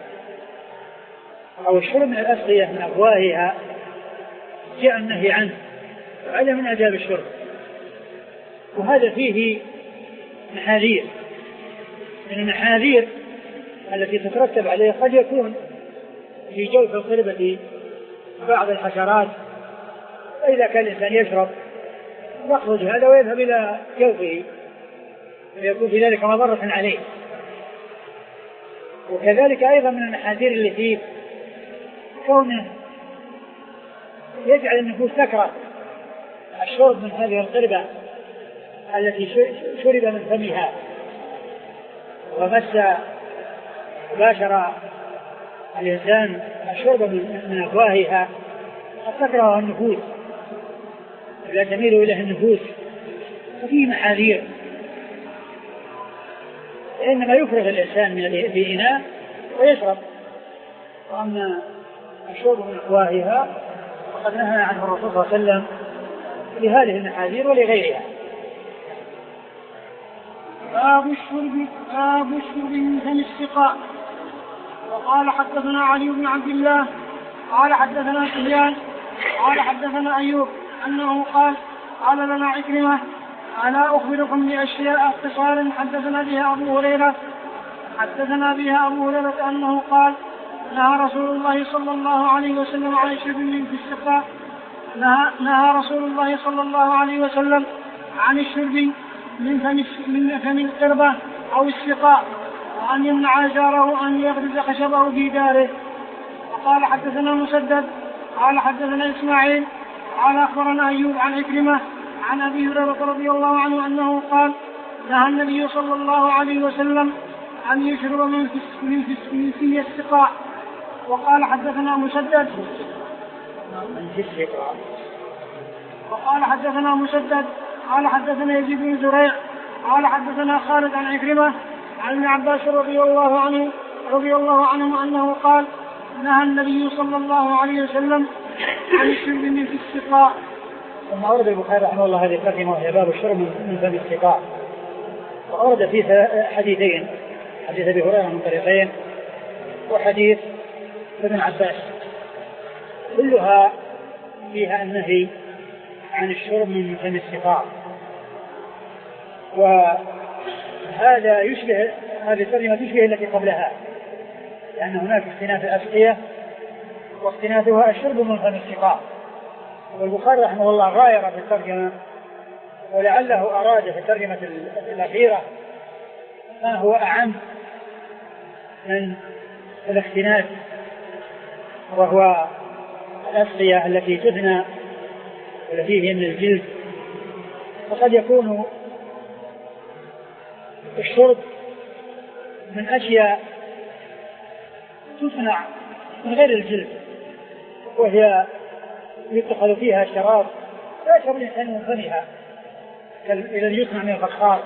أو الشرب من الأسقية من أفواهها جاء النهي عنه، وهذا من آداب الشرب، وهذا فيه محاذير. من المحاذير التي تترتب عليه قد يكون في جوف القربة بعض الحشرات، فإذا كان الإنسان يشرب يخرج هذا ويذهب إلى جوفه ويكون في ذلك مضرة عليه. وكذلك أيضا من المحاذير اللي فيه كونه يجعل النفوس تكره الشرب من هذه القربة التي شرب من فمها ومس باشر الإنسان الشرب من أفواهها، قد تكره النفوس، لا تميل إليه النفوس، ففيه محاذير. إنما يفرغ الإنسان من في إناء ويشرب، وأما الشرب من أفواهها فقد نهى عنه الرسول صلى الله عليه وسلم لهذه المحاذير ولغيرها. باب الشرب باب الشرب من فم السقاء. وقال حدثنا علي بن عبد الله قال حدثنا سفيان قال حدثنا أيوب أنه قال قال لنا عكرمة ألا أخبركم بأشياء اختصارا حدثنا بها أبو هريرة حدثنا بها أبو هريرة أنه قال نهى رسول الله صلى الله عليه وسلم عن الشرب من في السقاء نهى, نهى رسول الله صلى الله عليه وسلم عن الشرب من فم من فم القربة أو السقاء، وأن يمنع جاره أن يغرز خشبه في داره. وقال حدثنا مسدد قال حدثنا إسماعيل قال أخبرنا أيوب عن عكرمة عن أبي هريرة رضي الله عنه أنه قال نهى النبي صلى الله عليه وسلم أن يشرب من في في السقاء. وقال حدثنا مسدد وقال حدثنا مسدد قال حدثنا يزيد بن زريع قال حدثنا خالد عن عكرمة عن ابن عباس رضي الله عنه رضي الله عنه أنه قال نهى النبي صلى الله عليه وسلم عن الشرب من في السقاء. ثم أورد البخاري رحمه الله هذه الترجمة وهي باب الشرب من فم السقاء، وأورد فيه حديثين، حديث أبي هريرة من طريقين وحديث ابن عباس، كلها فيها النهي عن الشرب من فم السقاء. وهذا يشبه هذه الترجمة تشبه التي قبلها، لأن هناك اختلاف الأسقية واختلافها الشرب من فم السقاء. والبخاري رحمه الله غاير في الترجمة، ولعله أراد في الترجمة الأخيرة ما هو أعم من الاختلاف، وهو الأسقية التي تثنى والتي هي من الجلد. فقد يكون الشرب من أشياء تصنع من غير الجلد، وهي يتخذ فيها شراب لا يشرب الإنسان من فمها، الذي يصنع من الفخار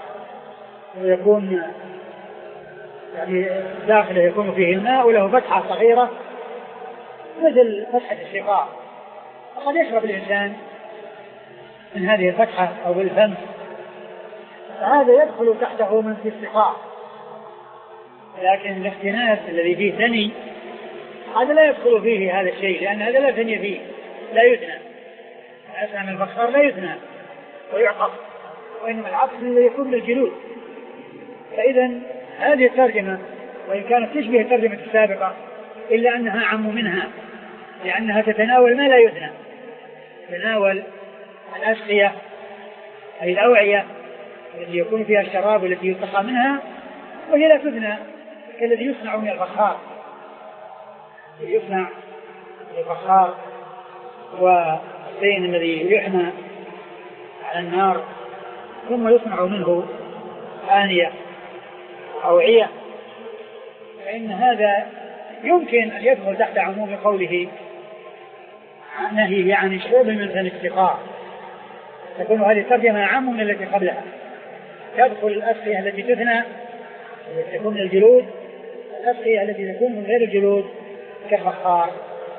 ويكون يعني داخله يكون فيه الماء وله فتحة صغيرة مثل فتحة السقاء، وقد يشرب الإنسان من هذه الفتحة أو بالفم، فهذا يدخل تحته من في السقاء. لكن الاختناس الذي فيه ثني هذا لا يدخل فيه هذا الشيء، لأن هذا لا ثني فيه، لا يثنى، أسنى من الفخار لا يثنى ويعقب، وإنما العقد يكون للجلود. فإذا هذه الترجمة وإن كانت تشبه الترجمة السابقة إلا أنها أعم منها، لأنها تتناول ما لا يثنى، تتناول الأسقية أي الأوعية التي يكون فيها الشراب التي يلتقى منها، وهي لا تثنى كالذي يصنع من الفخار، يصنع من الفخار والطين الذي يحمى على النار ثم يصنع منه آنية أوعية، فإن هذا يمكن أن يدخل تحت عموم قوله نهيه عن الشرب من فم السقاء، تكون هذه الترجمة أعم من التي قبلها، تدخل الأسقية التي تثنى تكون من الجلود، الأسقية التي تكون من غير الجلود كالفخار.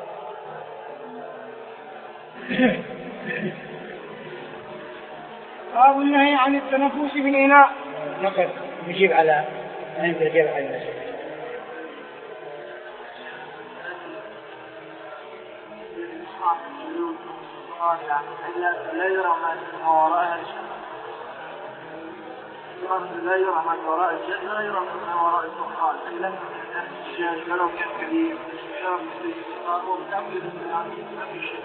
باب النهي عن التنفس في الإناء. نقف نجيب على نجيب نجيب على المسألة. لا يرى ما وراءها لا يرى ما وراء الجنة، لا يرى ما وراء الفخار، إلا الشيء ولو كان كبير شرب في السقاء ومتأكد من ما في شيء.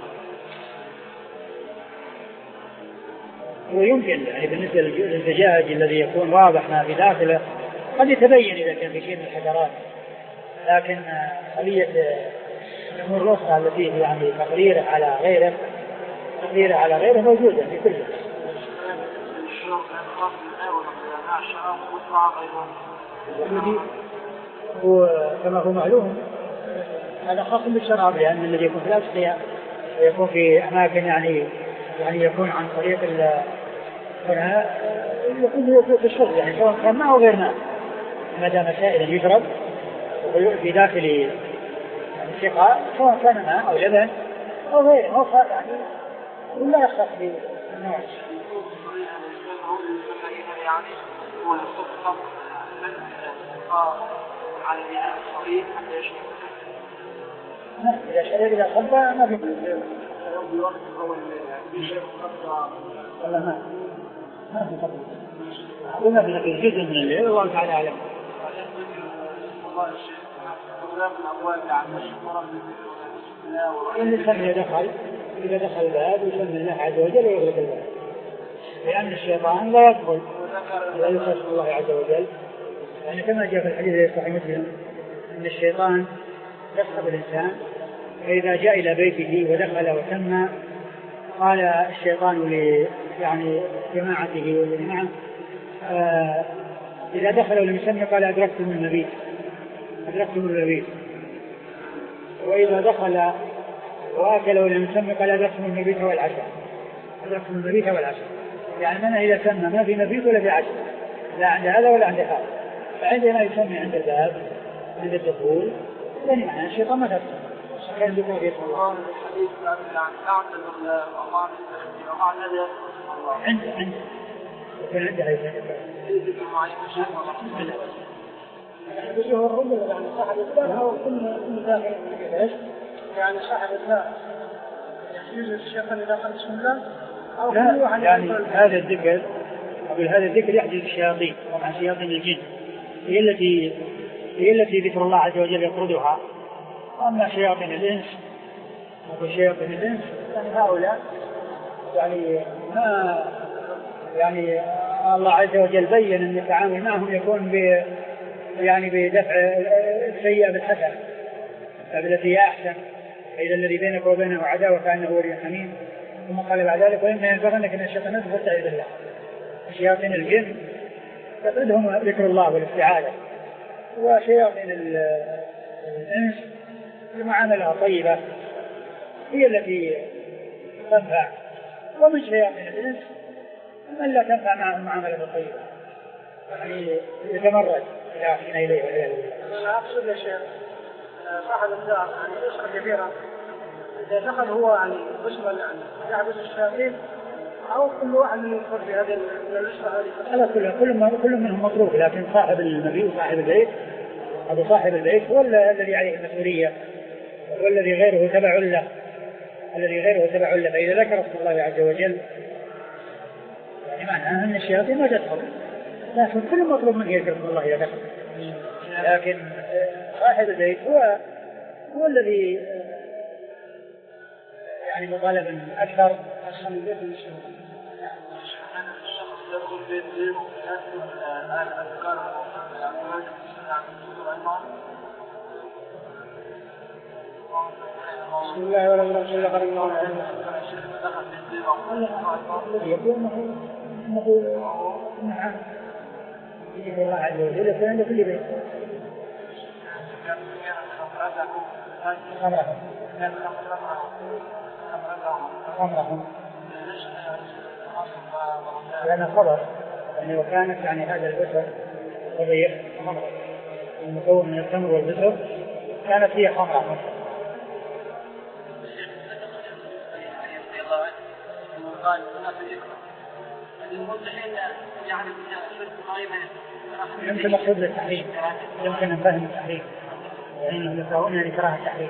ويمكن يعني بالنسبة للزجاج الذي يكون واضح ما في داخله قد يتبين إذا كان في شيء من الحجرات، لكن خلية الأمور الأخرى التي هي يعني تقريره على غيره تقريره على غيره موجودة في كل وكما هو معلوم هذا خاص بالشراب، لأن الذي يكون في الأسقية ويكون في أماكن يعني يعني يكون عن طريق ال يكون في الشرب، يعني سواء كان معه غير ماء، ما دام سائلا يشرب في داخل السقاء سواء كان ماء أو لبن أو غيره، هو يعني ولا يختص بالنوع. يعني هو الصدق على الصغير حتى يشرب. إذا شرب إذا صب ما في الوقت هو الشيخ والله ما ما في قبل وما في نقل جزء من الليل والله تعالى أعلم. الإنسان إذا دخل إذا دخل الباب يسمي الله عز وجل ويغلق الباب، لأن الشيطان لا يدخل لا يخص الله عز وجل، يعني كما جاء في الحديث الذي صحيح مسلم أن الشيطان يصحب الإنسان، فإذا جاء إلى بيته ودخل وسمى قال الشيطان ل يعني جماعته والذي معه آه إذا دخل ولم يسمى قال أدركتم المبيت أدركتم المبيت، وإذا دخل وأكل ولم يسمى قال أدركتم المبيت والعشاء أدركتم المبيت والعشاء، يعني من إذا سمى ما في مبيت ولا في عشاء، لا عند هذا ولا عند هذا، فعندما يسمي عند الباب عند الدخول يعني معنى الشيطان ما تفسر كان بما في الله الحديث عن تعتذر الله وعن هذا عند عند يكون عندها ذكر معين الشيء بجوه الرجل يعني صاحب الدار أو كل كل داخل ايش؟ يعني صاحب الدار يجوز الشيطان إذا قال بسم الله أو كل واحد يعني هذا الذكر أقول هذا الذكر يحدث الشياطين، طبعا شياطين الجن هي التي هي التي ذكر الله عز وجل يطردها، أما شياطين الإنس أو شياطين الإنس يعني هؤلاء يعني ما يعني الله عز وجل بين أن التعامل معهم يكون ب يعني بدفع السيئة بالحسنة بالتي هي أحسن، فإذا الذي بينك وبينه عداوة كأنه ولي حميم. ثم قال بعد ذلك وإما ينزغنك من الشيطان فاستعذ بالله. شياطين الجن تطردهم ذكر الله والاستعاذة، وشياطين الإنس بمعاملة طيبة هي التي تنفع، ومن شياطين الإنس من لا تنفع معه معاملة طيبة يعني يتمرد إلى إليه والعياذ بالله. أنا أقصد يا شيخ صاحب الدار يعني يسخر كبيرا إذا دخل هو يعني بشرا يعني يعبد الشياطين أو كل واحد من يدخل في هذه النسخة هذه؟ كل كل كل منهم مطروق، لكن صاحب المبيت وصاحب البيت هذا صاحب البيت هو الذي عليه المسؤولية والذي غيره تبع له الذي غيره تبع له فإذا ذكر اسم الله عز وجل يعني معناه أن الشياطين ما تدخل، لكن كل مطلوب منه يذكر اسم الله إذا دخل، لكن صاحب البيت هو هو الذي يعني مطالب أكثر أصلا البيت من الشيطان. الشخص يدخل بيت غيره يذكر الآن أذكار بسم الله والحمد لله رب العالمين. يقول انه نعم يجب الله عز وجل يكون عند كل بيت خمرهم خمرهم لأن خبر يعني وكانت يعني هذا البشر وضيق خمر المكون من التمر والبشر كانت هي خمرة قال الناس يكره المصلحين يعني قائمة يمكن مقصود للتحريم، يمكن أن فهم التحريم لأنهم يكرهون أن يكره التحريم.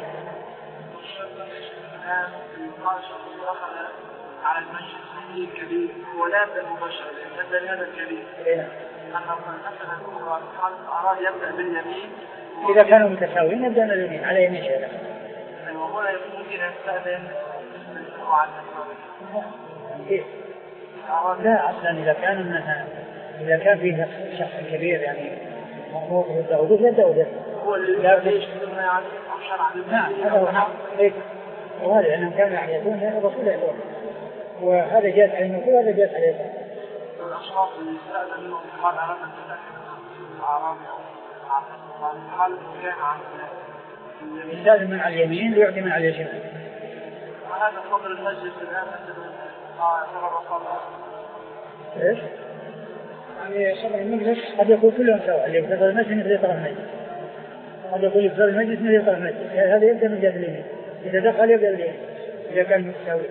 قال شخص دخل على المسجد مسجد كبير ولا بالمباشر لأن هذا الكبير أنه مثلا أراد يبدأ باليمين إذا كانوا متساويين يبدأ باليمين على يمين شيئا وهنا ممكن يستأذن على كيف؟ لا أصلا إذا كان إنها إذا كان فيه شخص كبير يعني مأمور بالدعوة يبدأ هو اللي يشتغلنا يعني شرع نعم هذا هو نعم وهذا لأنهم كانوا يعني يكون الرسول يقول وهذا جاءت على المنكر وهذا جاءت على الإسلام. الأشخاص اللي استأذن منهم قال عرفت الأعرابي هل كان عن يستأذن من على اليمين ليعطي من على الشمال. وهذا فضل المسجد الآن يعتبر صلاة. إيش؟ يعني صدر المجلس قد يكون كلهم سواء، اللي يفضل المسجد مثل يطرح المجلس، قد يكون يفضل المجلس مثل يطرح المجلس، هذا يبدأ من جهة اليمين، إذا دخل يبدأ اليمين إذا كان متساوي.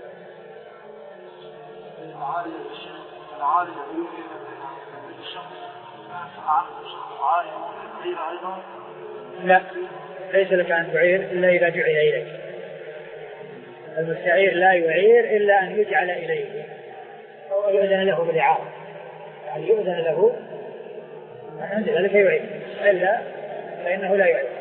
العالي العالي يمكن الشخص عالي كثير أيضا. لا، ليس لك أن تعير إلا إذا جعل إليك. المستعير لا يعير إلا أن يجعل إليه أو يؤذن له بالإعارة، يعني يؤذن له عند ذلك يعير، إلا فإنه لا يعير.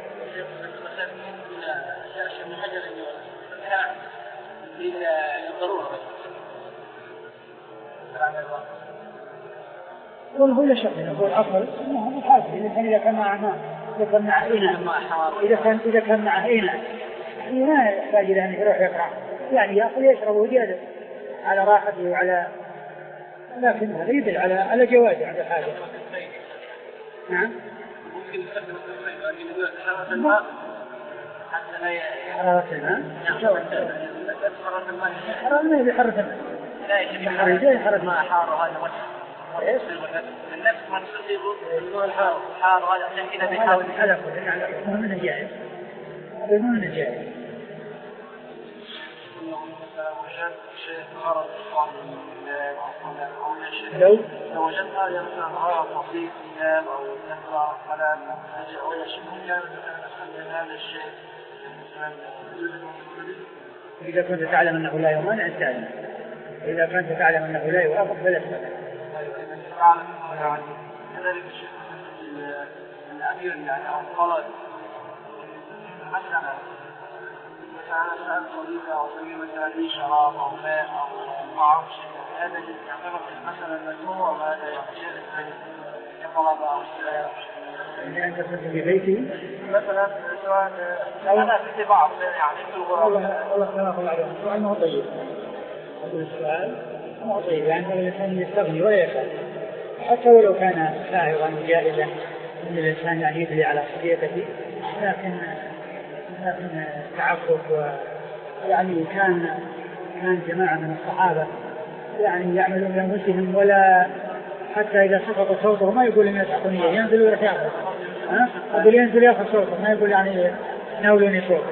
والله لا شك أنه الأصل أنه محاسب إذا كان معه ماء، إذا كان معه إناء، إذا كان إذا كان معه إناء يعني ما يحتاج إلى أن يروح يقرأ، يعني يأكل يشرب جالس على راحته وعلى، لكن هذا يدل على على جوازه عند الحاجة. نعم. ممكن يستخدم حرارة الماء حتى لا حرارة الماء. حرارة الماء. حرارة الماء بحرارة الماء. لا يجب حرارة حرارة الماء حارة هذا وجه. إيش؟ النفس ما تصيبه الماء الحار حار هذا عشان كذا بيحاول. هذا هو من الجائز. هذا من الجائز. لو لو وجدت هذا مثلا غرض بسيط كتاب او نقرا قناه او اي شيء ممكن نستخدم هذا الشيء اذا كنت تعلم انه لا يمانع استعمل، اذا كنت تعلم انه لا يوافق فلا تستعمل. كذلك الامير يعني او القائد مثلا مثلا سأل صديقه او مثلا لي شراب او ماء او طعام شيء، هذا يعتبر مثلا مجموع وهذا يعتبر كطلبة أو سلاح. يعني أنت كنت في بيتي مثلا سواء أنا في بعض يعني في الغرف. والله سلام الله عليكم. السؤال ما هو طيب. هذا السؤال ما هو طيب، يعني الإنسان يستغني ولا يخاف، حتى ولو كان سائغا جائزا إن الإنسان يعني يدلي على صديقته، لكن لكن تعفف ويعني كان كان جماعة من الصحابة يعني يعملون بأنفسهم، ولا حتى إذا سقط صوته ما يقول لم يسحقني، ينزل ولا يأخذ، ها؟ يقول ينزل يأخذ صوته، ما يقول يعني ناولوني صوته.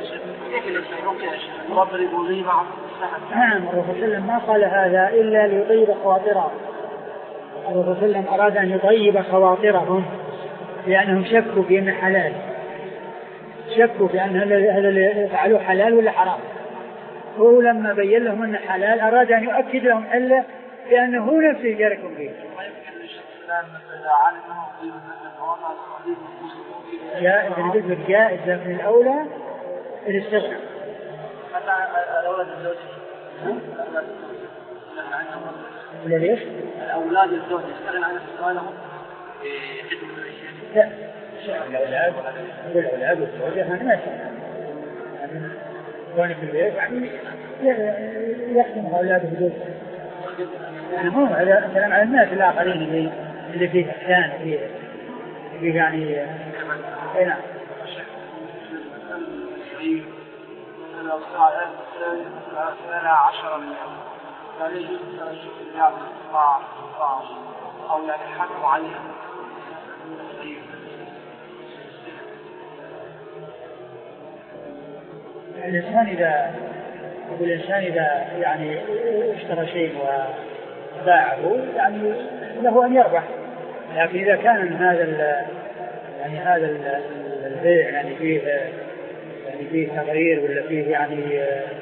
نعم، الرسول صلى الله عليه وسلم ما قال هذا إلا ليطيب خواطرهم. الرسول صلى الله عليه وسلم أراد أن يطيب خواطرهم لأنهم شكوا في أنه حلال، شكوا في أن هذا اللي يفعلوه حلال ولا حرام. هو لما بين لهم أنه حلال أراد أن يؤكد لهم ألا لأنه هو نفسه يشاركهم فيه. جائز بالنسبة جائز من الأولى الاستغناء. الأولاد الزوج ولا ليش؟ الأولاد الزوج يستغنى عن استغنائهم لا، الأولاد الأولاد والزوجة هذا ما يستغنى. كون في البيت يعني يخدم أولاده بدون، يعني مو هذا كلام على الناس الآخرين اللي اللي فيه إحسان فيه فيه يعني أي نعم. سنة عشرة من ثاني يعني أو يعني حد معين. الإنسان إذا الإنسان إذا يعني اشترى شيء وباعه يعني له أن يربح، لكن إذا كان هذا يعني هذا البيع يعني فيه يعني فيه تغيير ولا فيه يعني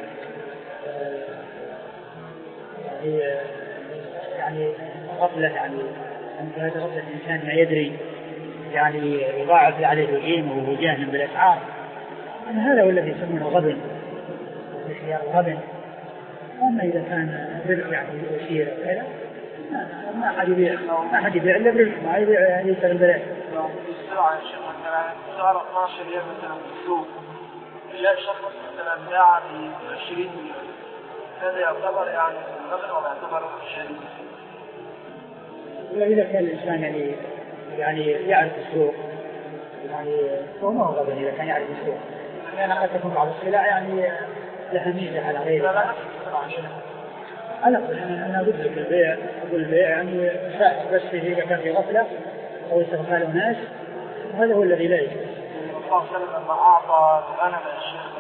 يعني يعني غفلة، يعني أنت هذا غفلة الإنسان ما يدري يعني يضاعف عليه القيمة وهو جاهل بالأسعار، هذا هو الذي يسمونه غبن، الخيار غبن. أما إذا كان برق يعني يسير كذا ما حد يبيع، ما حد يبيع إلا برق، ما يبيع يسر البلاد. لو في السرعة يا شيخ مثلا سعر اثناشر ريال مثلا في السوق، جاء شخص مثلا باع ب عشرين مليون، هذا يعتبر يعني غبن ولا يعتبر شريك؟ إذا كان الإنسان يعني يعني يعرف السوق يعني هو ما هو غبن إذا كان يعرف السوق، لأن قد تكون بعض السلع يعني لها ميزة على غيرها. أنا أقول أنا قلت لك البيع، أقول البيع يعني بس إذا كان في غفلة أو استغفال الناس، هذا هو الذي لا يجوز. الله سلم لما أعطى الغنم الشيخ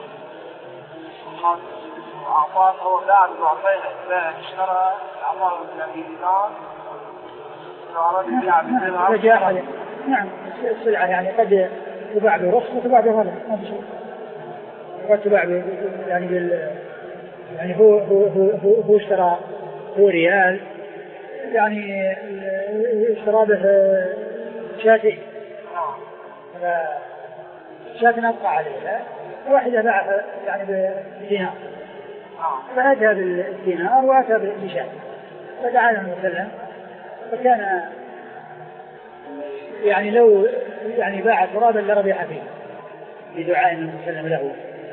أعطاه هو قاعد ضعفين إثبات اشترى أعطاه ثلاثين دينار وأراد يبيع بدينار. نعم السلعة يعني قد تباع برخص وتباع بغلا ما في شيء. قد تباع يعني بال يعني هو هو هو هو اشترى هو ريال يعني اشترى به شاتين شاتين أبقى عليها واحدة باعها يعني بدينار فأتى بالدينار وأتى بالشات فدعا له وسلم فكان يعني لو يعني باع ترابا لربح فيه بدعاء النبي صلى الله عليه وسلم له.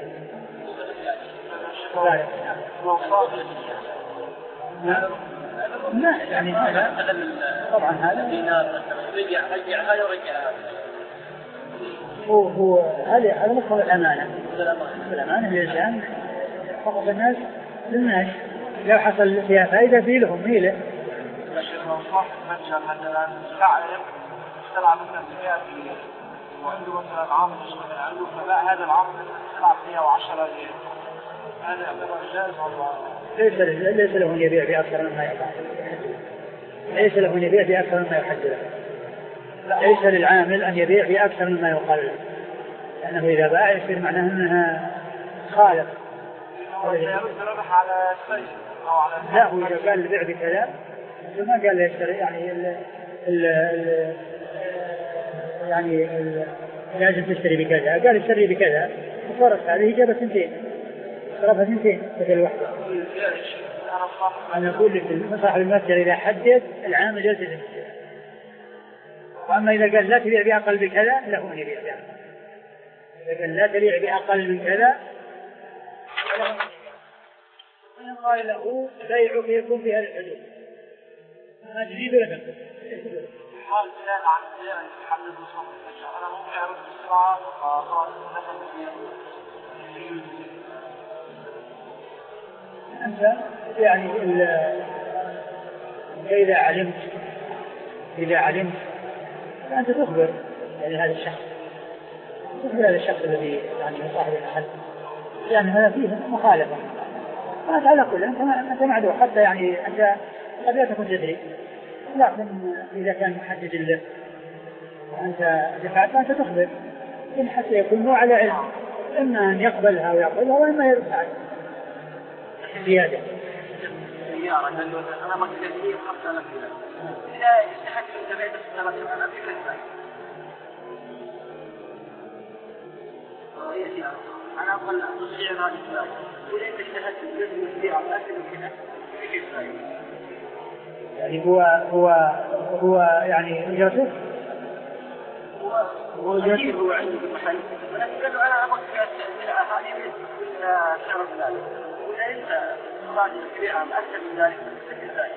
لا يعني هذا طبعا هذا رجع رجع هذا ورجع هذا هو هو هذا هذا مفهوم الأمانة. الأمانة للإنسان فقط الناس للناس لو حصل فيها فائدة في لهم ميله. لكن لو صاحب متجر مثلا تعرف اشترى مثلا سيارة وعنده مثلا عامل يشتغل عنده فباع هذا العامل سلعة مئة وعشرة ريال هذا يعتبر جائز والله؟ ليس ليس له أن يبيع بأكثر مما يقال. ليس له أن يبيع بأكثر مما يحد له. ليس للعامل أن يبيع بأكثر مما يقال له لأنه إذا باع يصير معناه أنها خالف. يرد ربح على السيد أو على لا هو إذا قال البيع بكذا ما قال له يشتري يعني ال ال ال يعني ال لازم تشتري بكذا قال اشتري بكذا وصارت هذه جابت سنتين صرفها سنتين بدل واحدة. أنا أقول لك صاحب المتجر إذا حدد العامل يلتزم وأما إذا قال لا تبيع بأقل بكذا له أن يبيع بأقل. إذا قال لا تبيع بأقل من كذا وإن قال له بيعك يكون في هذه الحدود ما تزيد ولا تنقص. حال بناء عن البيع يحدد وصف المتجر أنا ممكن أرد الساعة وخلاص نفذ أنت يعني إذا علمت إذا علمت فأنت تخبر يعني هذا الشخص تخبر هذا الشخص الذي يعني صاحب المحل يعني هذا فيه مخالفة فأنت على كل أنت أنت معذور حتى يعني أنت قد لا تكون تدري لكن إذا كان محدد له وأنت دفعت فأنت تخبر إن حتى يكون هو على علم إما أن يقبلها ويقبلها وإما يرفع زيادة. سيارة أنا ما كنت فيه خمسة آلاف ريال. إذا استحقت أنت بعد ستة آلاف في كذا. هي سيارة. أنا أقول تصير هذه السيارة. وإذا أنت اجتهدت بجزء من السيارة أكثر من كذا في كذا. يعني هو هو هو يعني أجرته. هو هو جديد هو عنده في المحل. ولكن أنا أبغى السلعة هذه من شهر ثالث. وإذا أنت راجل كبيرة أكثر من ذلك فكر ذلك.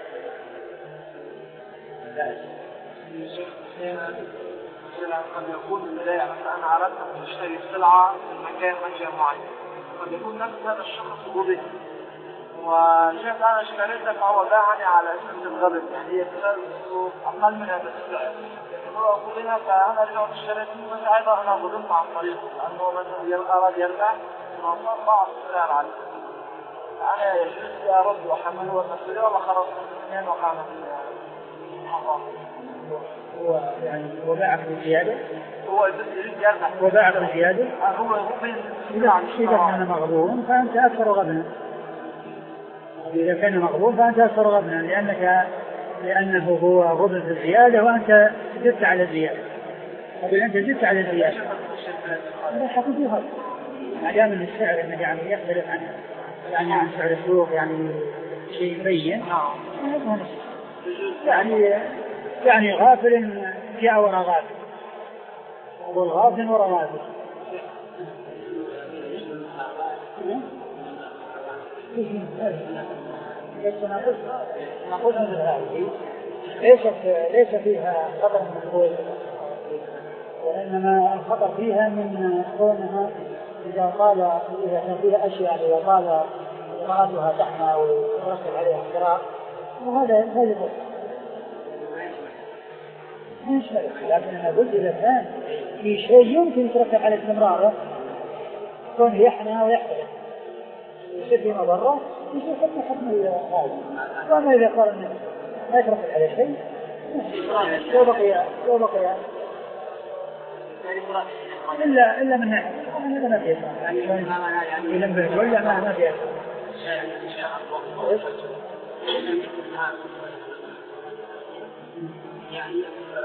لا قد يكون البداية مثلا أنا أردت أن أشتري سلعة في مكان متجر معين قد يكون نفس هذا الشخص غبن وشايف أنا اشتريتها فهو باعني على اسم الغبن يعني هي تسلسل أقل من هذا السعر هو غبنها فأنا اليوم اشتريت بس أيضا أنا غبنت عن طريقه لأنه مثلا أراد يربح وصار بعض السعر عليه أنا يجوز لي أرد وحمله والمسؤولية ولا خلاص الاثنين وقعنا في الحرام. هو يعني هو باعك بزيادة. هو يريد يربح. هو باعك بزيادة. هو غبن. إذا إذا كان مغبون فأنت أكثر غبنا. إذا كان مغبون فأنت أكثر غبنا لأنك لأنه هو غبن في الزيادة وأنت زدت على الزيادة. أقول أنت زدت على الزيادة. هذا حقيقي هذا. ما دام من السعر إنه يعني يختلف عن يعني عن سعر السوق يعني شيء بين يعني يعني غافل جاء وراء غافل والغافل وراء غافل نقول نقول هذه ليست ليس فيها خطر من القول إنما الخطر فيها من كونها إذا قال إذا كان فيها أشياء إذا قال قراءتها تحمى ويرتب عليها اختراع وهذا هذا مش شيء. لكن أنا قلت إذا كان في شيء يمكن يترتب على استمراره كونه يحنى ويحترق يصير فيه مضرة يصير حكم حكم هذا. وأما إذا قال إنه ما يترتب على شيء لو بقي لو بقي إلا إلا من ناحية هذا ما فيه يعني يلمبه ولا ما ما فيه يعني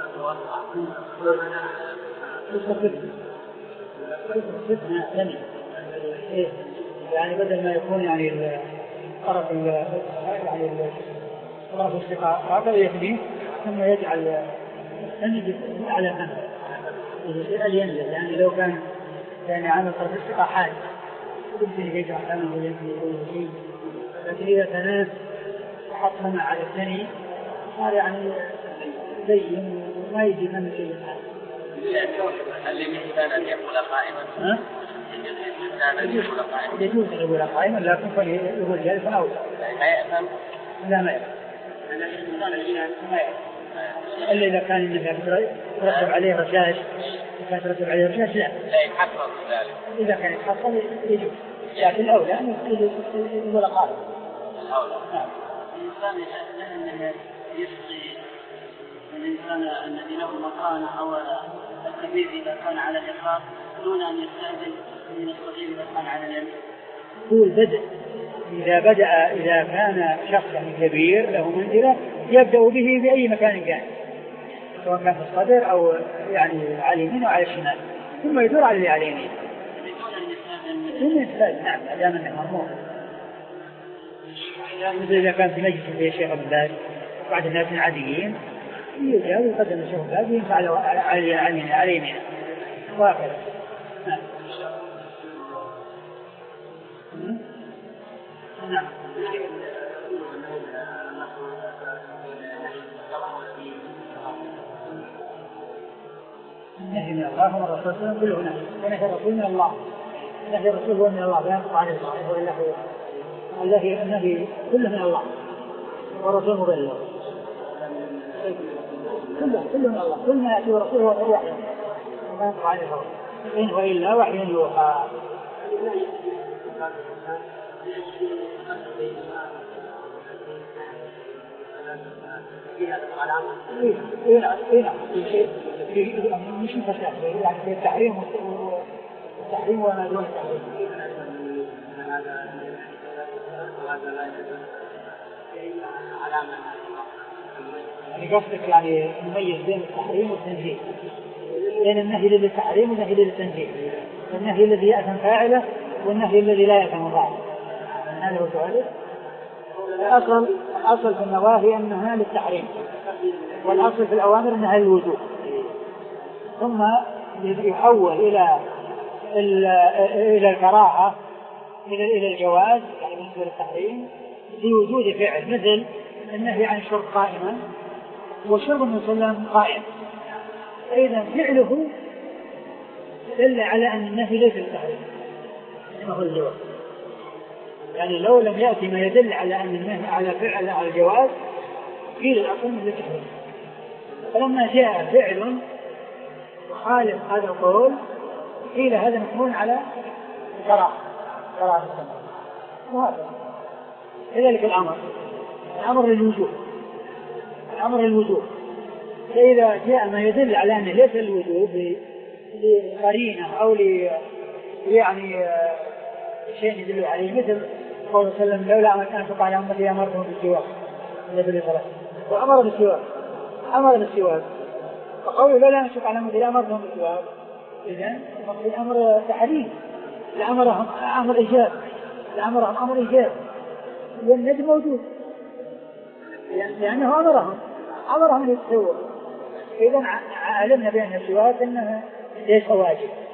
يعني بدل ما يكون يعني الطرف يعني طرف الثقة هكذا يكفيه ثم يجعل الثاني على الثاني ينزل. يعني لو كان يعني عامل طرف الثقة حاجة يمكن يجعل ثاني وينزل. لكن إذا تناس حط منع على الثاني هذا يعني زين وما يجي من شيء. هل للإنسان أن يقول قائما؟ ها؟ يجوز أن يقول قائما لكن فليقول جالسا أو ما يأثم؟ لا ما يأثم. إلا إذا كان النبي يرتب عليه رشاش كان يرتب عليه رشاش لا. لا يتحصل ذلك. إذا كان يتحصل يجوز. لكن الأولى أن يقول قائما. الأولى. نعم. الإنسان أنه يسقي الإنسان الذي له مكانة أو الكبير إذا كان على اليسار دون أن يستأذن من الصغير إذا كان على اليمين. طول بدء إذا بدأ إذا كان شخص كبير له منزلة يبدأ به بأي مكان كان سواء كان في الصدر أو يعني على اليمين أو على الشمال ثم يدور على اللي على اليمين. بدون يستأذن. نعم دام أنه مرموم. مثل إذا كان في مجلس في الشيخ ابن باز بعد الناس العاديين يجاب يقدم الشيخ ابن باز ينفع على يمينه وهكذا. نعم. نعم. النهي من الله ومن الرسول كله نهي ونهي الرسول من الله. نهي الرسول هو من الله لا ينطق عن الله الله النهي كله من الله والرسول مبلغ كله كله من الله كل ما يأتي الرسول هو وحي ما ينطق عن الهوى إن هو إلا وحي يوحى. إيه إيه إيه في مش مفسر يعني في التحريم والتحريم وما دون التحريم. يعني قصدك يعني نميز بين التحريم والتنزيه بين النهي للتحريم والنهي للتنزيه النهي الذي يأثم فاعله والنهي الذي لا يأثم فاعله. هذا هو سؤالك. الأصل الأصل في النواهي أنها للتحريم والأصل في الأوامر أنها للوجوب ثم يحول إلى إلى الكراهة إلى إلى الجواز يعني بالنسبة للتحريم بوجود فعل مثل النهي عن الشرب قائما وشرب النبي صلى الله عليه وسلم قائم. أيضا فعله دل على أن النهي ليس للتحريم ما هو الجواز. يعني لو لم يأتي ما يدل على أن النهي على فعل على الجواز قيل الأصل من التحريم. فلما جاء فعل خالف هذا القول قيل هذا محمول على الكراهة كراهة السنة. وهذا كذلك الأمر الأمر للوجوب الأمر للوجوب. فإذا جاء ما يدل على أنه ليس الوجوب لقرينة أو ل يعني شيء يدل عليه مثل قول صلى الله عليه وسلم لولا أن أنفق على أمتي أمرتهم بالسواك النبي صلى الله عليه وسلم وأمر بالسواك أمر بالسواك فقوله لولا أن أنفق على أمتي أمرتهم بالسواك إذن الأمر تحريم الأمر أمر إيجاب الأمر أمر إيجاب والندب موجود لأنه أمرهم أمرهم يتسوق. إذن علمنا بأن السواك أنه ليس واجب